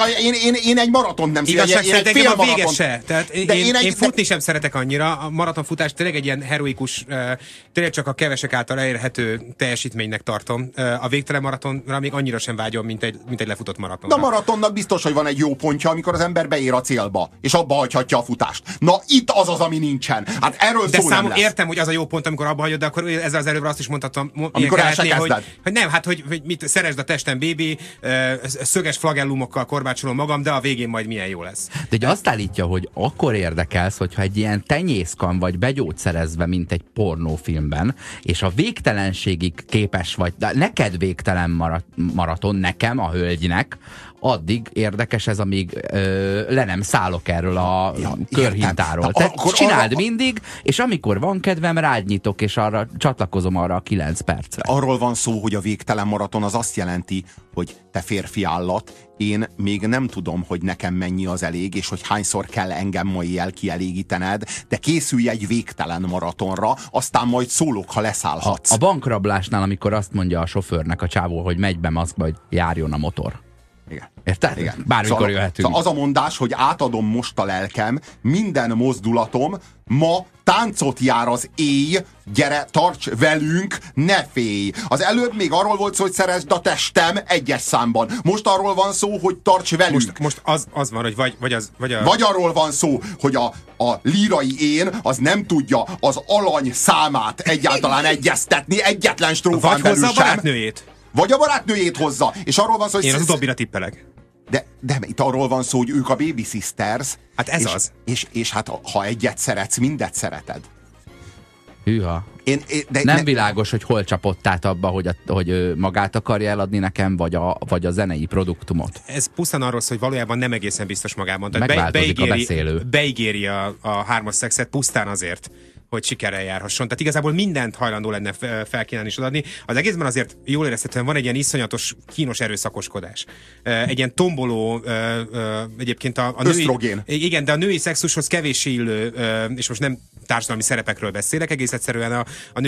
én egy maraton nem igazság én egy fél fél a vége maraton. se. Tehát én futni sem szeretek annyira. A maratonfutás tényleg egy ilyen heroikus, tényleg csak a kevesek által elérhető teljesítménynek tartom. A végtelen maratonra még annyira sem vágyom, mint egy lefutott maraton. De a maratonnak biztos, hogy van egy jó pontja, amikor az ember beér a célba, és abba hagyhatja a futást. Na, itt az, ami nincsen. Hát erről szó nem lesz. Értem, hogy az a jó pont, amikor abba hagyod, de akkor ezzel az előbb azt is mondhatom, amikor el se kezded. hogy nem, hát hogy mit szeresd a testem, bébi, szöges flagellumokkal korbácsolom magam, de a végén majd milyen jó lesz. De hogy azt állítja, hogy akkor érdekelsz, hogyha egy ilyen tenyészkan vagy begyógyszerezve, mint egy pornófilmben, és a végtelenségig képes vagy, de neked végtelen maraton, nekem, a hölgynek, addig érdekes ez, amíg le nem szállok erről a körhintáról. Te csináld mindig, és amikor van kedvem, rád nyitok, és arra csatlakozom arra a 9 percre. Arról van szó, hogy a végtelen maraton az azt jelenti, hogy te férfi állat, én még nem tudom, hogy nekem mennyi az elég, és hogy hányszor kell engem ma éjjel kielégítened, de készülj egy végtelen maratonra, aztán majd szólok, ha leszállhatsz. A bankrablásnál, amikor azt mondja a sofőrnek a csávó, hogy megy be maszkba, hogy járjon a motor. Igen. Érted? Igen. Bármikor jöhetünk. Szóval az a mondás, hogy átadom most a lelkem, minden mozdulatom ma táncot jár az éj, gyere, tarts velünk, ne félj. Az előbb még arról volt szó, hogy szeresd a testem egyes számban. Most arról van szó, hogy tarts velünk. Most az van, hogy vagy arról van szó, hogy a lírai én az nem tudja az alany számát egyáltalán egyeztetni, egyetlen strófán belül sem. Vagy hozza a barátnőjét. Vagy a barátnőjét hozza. És arról van szó, hogy... Én az utóbbira tippelek. De itt arról van szó, hogy ők a Baby Sisters. Hát ez az. És hát ha egyet szeretsz, mindet szereted. Hűha. Nem világos, hogy hol csapott át abba, hogy magát akarja eladni nekem, vagy a zenei produktumot. Ez pusztán arról szól, hogy valójában nem egészen biztos magában. Tehát megváltozik a beszélő. Beígéri a hármas szexet pusztán azért, hogy sikerrel járhasson. Tehát igazából mindent hajlandó lenne felkínálni és adni. Az egészben azért jól érezhetően van egy ilyen iszonyatos, kínos erőszakoskodás. Egy ilyen tomboló, egyébként a ösztrogén. Igen, de a női szexushoz kevéssé illő, és most nem társadalmi szerepekről beszélek, egész egyszerűen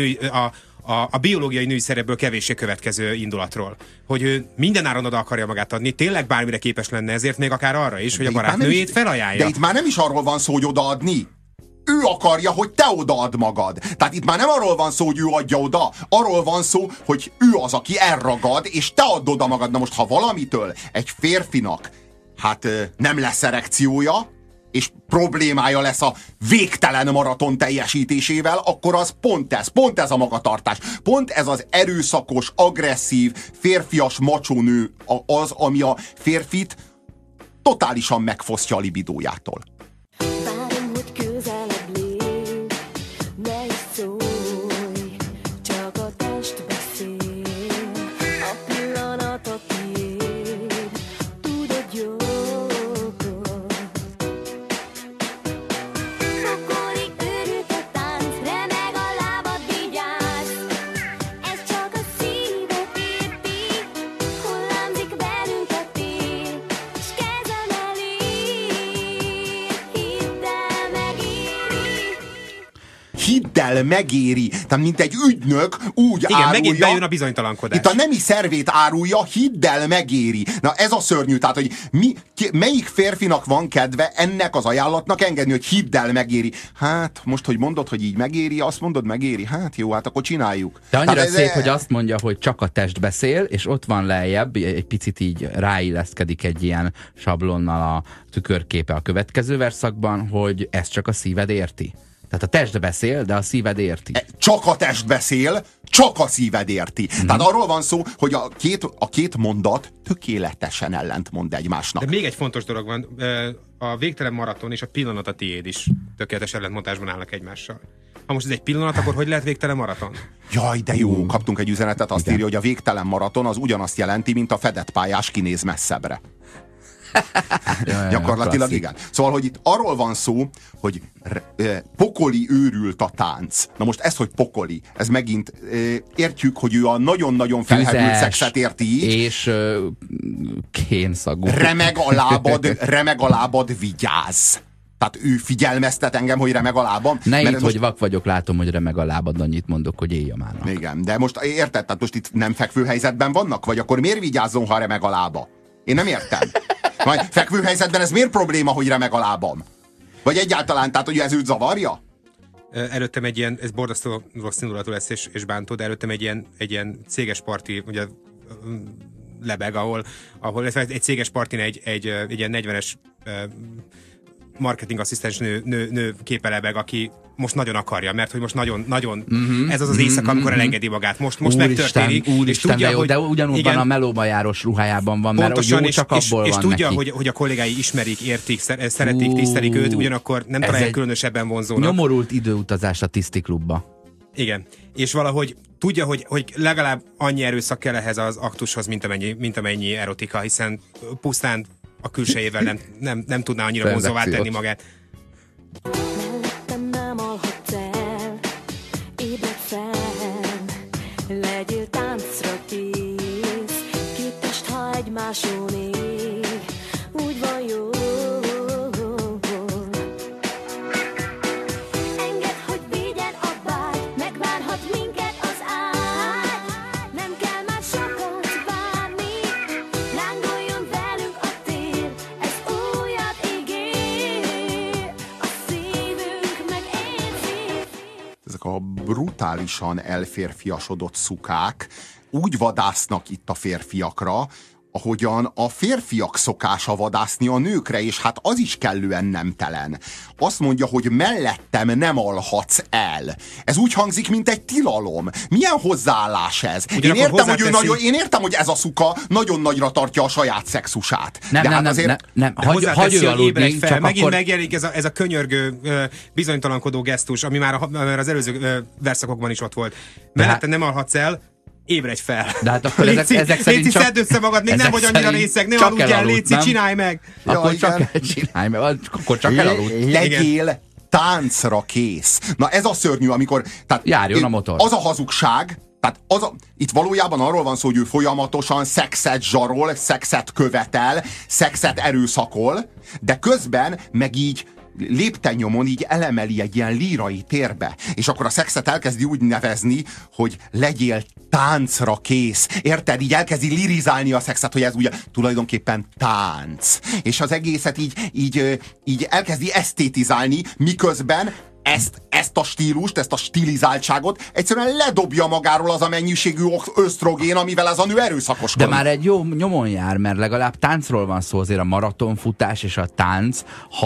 a biológiai női szerepből kevéssé következő indulatról. Hogy ő mindenáron oda akarja magát adni, tényleg bármire képes lenne, ezért még akár arra is, hogy a barátnőjét felajánlja. De itt már nem is arról van szó, hogy odaadni. Ő akarja, hogy te odaad magad. Tehát itt már nem arról van szó, hogy ő adja oda, arról van szó, hogy ő az, aki elragad, és te add oda magad. Na most, ha valamitől egy férfinak nem lesz erekciója, és problémája lesz a végtelen maraton teljesítésével, akkor az pont ez a magatartás. Pont ez az erőszakos, agresszív, férfias macsónő az, ami a férfit totálisan megfosztja a libidójától. Hidd el, megéri. Tehát mint egy ügynök úgy igen, árulja. Megint bejön a bizonytalankodás. Itt a nemi szervét árulja, hidd el, megéri. Na ez a szörnyű. Tehát, hogy melyik férfinak van kedve ennek az ajánlatnak engedni, hogy hidd el, megéri. Hát, most, hogy mondod, hogy így megéri, azt mondod, megéri. Hát jó, hát akkor csináljuk. De annyira szép, hogy azt mondja, hogy csak a test beszél, és ott van lejjebb, egy picit így ráilleszkedik egy ilyen sablonnal a tükörképe a következő verszakban, hogy ez csak a szíved érti. Tehát a test beszél, de a szíved érti. Csak a test beszél, csak a szíved érti. Tehát arról van szó, hogy a két mondat tökéletesen ellentmond egymásnak. De még egy fontos dolog van, a végtelen maraton és a pillanat a tiéd is tökéletes ellentmondásban állnak egymással. Ha most ez egy pillanat, akkor hogy lehet végtelen maraton? Jaj, de jó, kaptunk egy üzenetet, azt írja, hogy a végtelen maraton az ugyanazt jelenti, mint a fedett pályás kinéz messzebbre. Gyakorlatilag igen. Szóval, hogy itt arról van szó, hogy pokoli őrült a tánc. Na most ez, hogy pokoli, ez megint értjük, hogy ő a nagyon-nagyon felhevült szexet érti így. És kénszagú. Remeg a lábad, vigyázz! Tehát ő figyelmeztet engem, hogy remeg a lábam. Ne itt, hogy vak vagyok, látom, hogy remeg a lábad, annyit mondok, hogy éjjamának. Igen, de most érted? Tehát most itt nem fekvő helyzetben vannak? Vagy akkor miért vigyázzon, ha remeg a lába? Én nem értem. Majd fekvő helyzetben ez miért probléma, hogy remeg a lábam? Vagy egyáltalán, tehát, hogy ez őt zavarja? Előttem egy ilyen, ez borzasztó rossz indulatú lesz és bántó, de előttem egy ilyen céges parti, ugye lebeg, ahol egy céges partin egy ilyen 40-es marketingasszisztens nő képelebeg, aki most nagyon akarja, mert hogy most nagyon ez az éjszaka, amikor elengedi magát. Most megtörténik. Úristen, tudja, de ugyanúgy igen, van a melóba járós ruhájában van, pontosan, mert jó, csak abból és van tudja, neki. hogy a kollégái ismerik, értik, szeretik, tisztelik őt, ugyanakkor nem találják különösebben vonzónak. Nyomorult időutazás a Tiszti Klubba. Igen. És valahogy tudja, hogy legalább annyi erőszak kell ehhez az aktushoz, mint amennyi erotika, hiszen pusztán a külsejével nem tudná annyira vonzóvá tenni magát. Mellettem nem alhatsz el, ébredj fel, legyél táncra kész, két test, ha egymáson ég, úgy van jó. Engedd, hogy vigyen a vágy, megvárhat minket az ágy, nem kell már sokat várni, lángoljon velünk a tér, ez újat ígér, a szívünk megérzi. Ezek a brutálisan elférfiasodott szukák úgy vadásznak itt a férfiakra, ahogyan a férfiak szokása vadászni a nőkre, és hát az is kellően nemtelen. Azt mondja, hogy mellettem nem alhatsz el. Ez úgy hangzik, mint egy tilalom. Milyen hozzáállás ez? Én értem, hogy ez a szuka nagyon nagyra tartja a saját szexusát. Nem. Hagyj aludni, csak megint akkor... megjelenik ez a könyörgő, bizonytalankodó gesztus, ami már az előző verszakokban is ott volt. Mellettem nem alhatsz el, ébredj fel. De hát akkor ezek szerint csak... szedd össze magad, még nem vagy annyira részeg, ne aludjál, léci, csinálj meg! Akkor csak csinálj meg, akkor csak elaludj. Legyél táncra kész. Na ez a szörnyű, amikor... Tehát, járjon a motor. Az a hazugság, tehát itt valójában arról van szó, hogy ő folyamatosan szexet zsarol, szexet követel, szexet erőszakol, de közben meg így léptennyomon így elemeli egy ilyen lírai térbe. És akkor a szexet elkezdi úgy nevezni, hogy legyél táncra kész. Érted? Így elkezdi lirizálni a szexet, hogy ez ugye tulajdonképpen tánc. És az egészet így elkezdi esztétizálni, miközben ezt a stílust, ezt a stilizáltságot egyszerűen ledobja magáról az a mennyiségű ösztrogén, amivel ez a nő erőszakoskodik. De már egy jó nyomon jár, mert legalább táncról van szó, azért a maratonfutás és a tánc,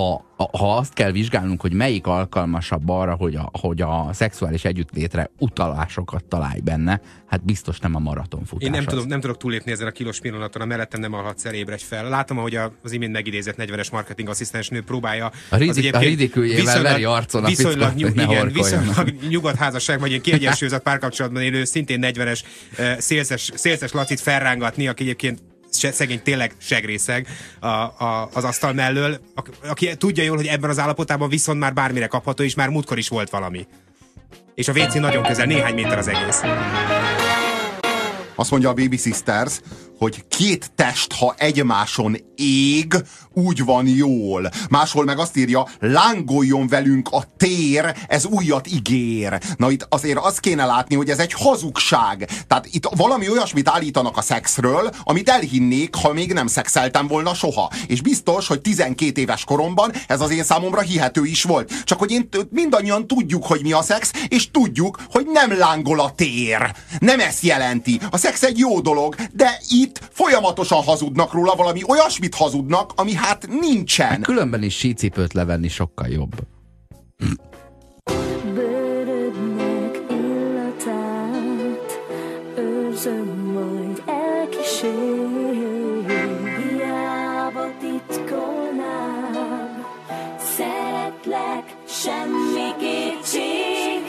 ha azt kell vizsgálnunk, hogy melyik alkalmasabb arra, hogy a szexuális együttlétre utalásokat találj benne, hát biztos nem a maratonfutás. Én nem tudok túllépni ezen a kilós pillanaton, a mellettem nem alhatsz el, ébredj fel. Látom, ahogy az imént megidézett 40-es marketing asszisztens nő próbálja a ridiküljével veri arcon a viszonylag nyugodt házasság, vagy ilyen kiegyensúlyozott párkapcsolatban élő, szintén 40-es szélszes Lacit felrángatni, aki egyébként szegény tényleg segrészeg az asztal mellől, aki tudja jól, hogy ebben az állapotában viszont már bármire kapható, és már múltkor is volt valami. És a WC nagyon közel, néhány méter az egész. Azt mondja a Baby Sisters, hogy két test, ha egymáson ég, úgy van jól. Máshol meg azt írja, lángoljon velünk a tér, ez újat ígér. Na itt azért azt kéne látni, hogy ez egy hazugság. Tehát itt valami olyasmit állítanak a szexről, amit elhinnék, ha még nem szexeltem volna soha. És biztos, hogy 12 éves koromban ez az én számomra hihető is volt. Csak hogy mindannyian tudjuk, hogy mi a szex, és tudjuk, hogy nem lángol a tér. Nem ezt jelenti. A szex egy jó dolog, de itt folyamatosan hazudnak róla, valami olyasmit hazudnak, ami hát nincsen. Különben is sícipőt levenni sokkal jobb. Bőrödnek illatát őrzöm, majd elkísér. Hiába titkolnám, szeretlek, semmi kétség.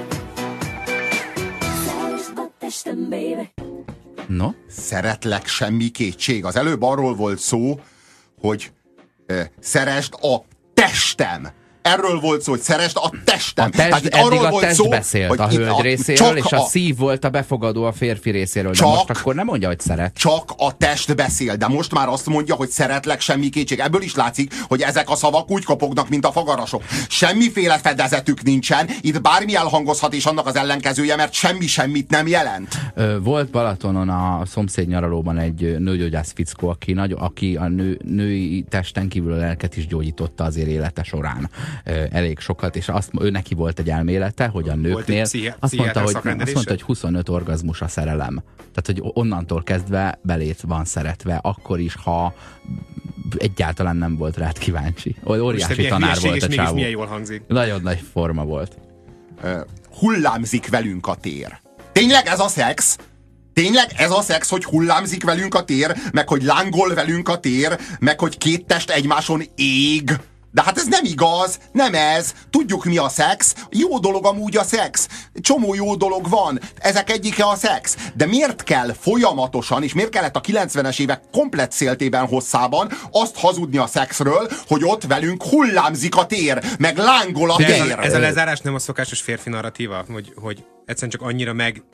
Szeresd a testem, baby. No? Szeretlek, semmi kétség. Az előbb arról volt szó, hogy szeresd a testem. Erről volt szó, hogy szeresd a testem. Eddig a test beszélt a hölgy részéről, és a szív volt a befogadó a férfi részéről. De most akkor nem mondja, hogy szeret. Csak a test beszél, de most már azt mondja, hogy szeretlek, semmi kétség. Ebből is látszik, hogy ezek a szavak úgy kopognak, mint a fagarasok. Semmiféle fedezetük nincsen, itt bármi elhangozhat, és annak az ellenkezője, mert semmi semmit nem jelent. Volt Balatonon a szomszéd nyaralóban egy nőgyógyász fickó, aki a női testen kívül a lelket is gyógyította azért élete során. Elég sokat, és ő neki volt egy elmélete, hogy a nőknél azt mondta, hogy 25 orgazmus a szerelem. Tehát, hogy onnantól kezdve belét van szeretve, akkor is, ha egyáltalán nem volt rád kíváncsi. Óriási tanár volt a csávó. Milyen jól hangzik. Nagyon nagy forma volt. Hullámzik velünk a tér. Tényleg ez a szex? Tényleg ez a szex, hogy hullámzik velünk a tér, meg hogy lángol velünk a tér, meg hogy két test egymáson ég? De hát ez nem igaz, nem ez. Tudjuk, mi a szex. Jó dolog amúgy a szex. Csomó jó dolog van. Ezek egyike a szex. De miért kell folyamatosan, és miért kellett a 90-es évek komplett széltében hosszában azt hazudni a szexről, hogy ott velünk hullámzik a tér, meg lángol a tér. Ez a lezárás nem a szokásos férfi narratíva, hogy egyszerűen csak annyira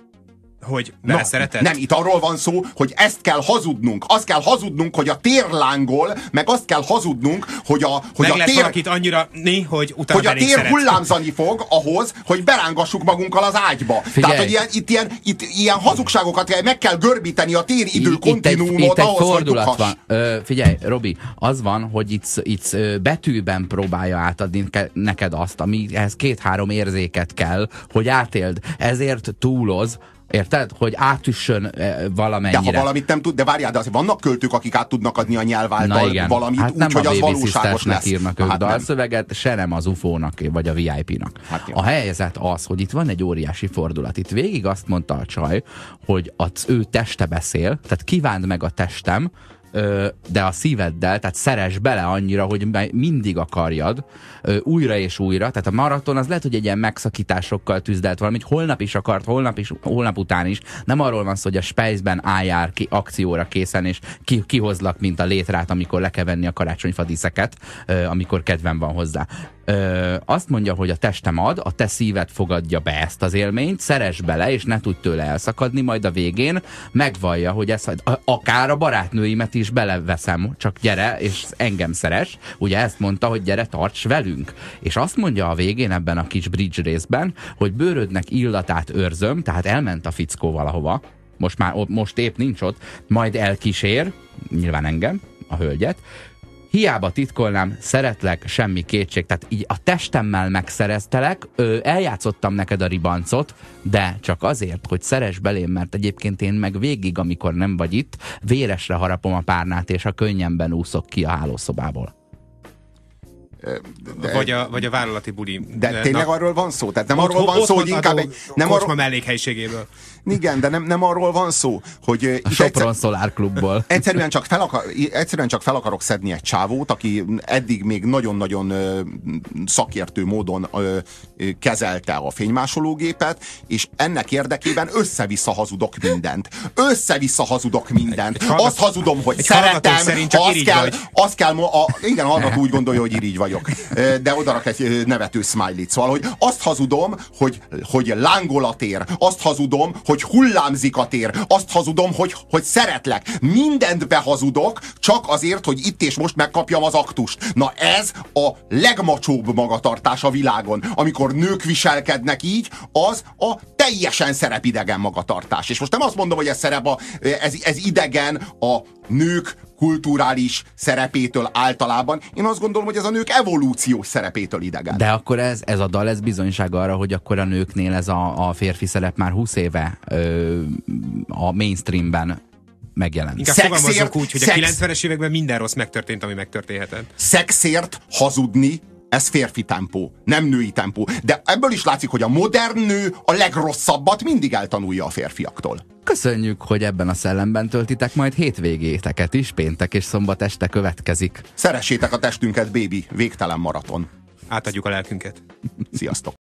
hogy beleszeretett? Nem, itt arról van szó, hogy ezt kell hazudnunk. Azt kell hazudnunk, hogy a tér lángol, meg azt kell hazudnunk, hogy a tér... valakit annyira hogy utána hogy a tér hullámzani fog ahhoz, hogy berángassuk magunkkal az ágyba. Figyelj. Tehát, hogy itt ilyen hazugságokat meg kell görbíteni a téridő kontinuumot ahhoz, hogy fordulat van. Figyelj, Robi, az van, hogy itt betűben próbálja átadni neked azt, amihez 2-3 érzéket kell, hogy átéld. Ezért túloz. Érted? Hogy átüssön valamennyire. De ha valamit nem tud, de várjál, de azért vannak költők, akik át tudnak adni a nyelv által valamit, hát úgy, hogy az valóságos lesz. Írnak ők dalszöveget, se nem az UFO-nak, vagy a VIP-nak. Hát a helyzet az, hogy itt van egy óriási fordulat. Itt végig azt mondta a csaj, hogy az ő teste beszél, tehát kívánd meg a testem, de a szíveddel, tehát szeress bele annyira, hogy mindig akarjad, újra és újra, tehát a maraton az lehet, hogy egy ilyen megszakításokkal tűzdelt valamit, holnap is akart, holnap után is, nem arról van szó, hogy a Spejzben álljál ki akcióra készen, és kihozlak, mint a létrát, amikor le kell venni a karácsonyfadíszeket, amikor kedvem van hozzá. Azt mondja, hogy a testem ad, a te szíved fogadja be ezt az élményt, szeress bele, és ne tudj tőle elszakadni, majd a végén megvallja, hogy akár a barátnőimet is beleveszem, csak gyere, és engem szeres. Ugye ezt mondta, hogy gyere, tarts velünk. És azt mondja a végén ebben a kis bridge részben, hogy bőrödnek illatát őrzöm, tehát elment a fickó valahova, most épp nincs ott, majd elkísér, nyilván engem, a hölgyet, hiába titkolnám, szeretlek, semmi kétség. Tehát így a testemmel megszereztelek, eljátszottam neked a ribancot, de csak azért, hogy szeress belém, mert egyébként én meg végig, amikor nem vagy itt, véresre harapom a párnát, és a könnyemben úszok ki a hálószobából. Vagy a vállalati buli. De tényleg arról van szó? Tehát nem arról van szó, hogy inkább egy... Nem kocsma mellékhelyiségéből. Igen, de nem arról van szó, hogy... A Sopron Solar Klubból. Egyszerűen csak fel akarok szedni egy csávót, aki eddig még nagyon-nagyon szakértő módon kezelte a fénymásológépet, és ennek érdekében össze-vissza hazudok mindent. Azt hazudom, hogy szeretem, azt kell... Igen, hallgató úgy gondolja, hogy irigy vagyok. De odarak egy nevető smiley-t. Szóval, hogy azt hazudom, hogy lángol a tér. Azt hazudom, hogy hullámzik a tér. Azt hazudom, hogy szeretlek. Mindent behazudok, csak azért, hogy itt és most megkapjam az aktust. Na ez a legmacsóbb magatartás a világon. Amikor nők viselkednek így, az a teljesen szerepidegen magatartás. És most nem azt mondom, hogy ez idegen a nők kulturális szerepétől általában. Én azt gondolom, hogy ez a nők evolúciós szerepétől idegen. De akkor ez a dal, ez bizonyság arra, hogy akkor a nőknél ez a férfi szerep már 20 éve a mainstreamben megjelent. Inkább fogalmazunk úgy, hogy a 90-es években minden rossz megtörtént, ami megtörténhetett. Szexért hazudni, ez férfi tempó, nem női tempó. De ebből is látszik, hogy a modern nő a legrosszabbat mindig eltanulja a férfiaktól. Köszönjük, hogy ebben a szellemben töltitek majd hétvégéteket is, péntek és szombat este következik. Szeressétek a testünket, baby, végtelen maraton. Átadjuk a lelkünket. Sziasztok!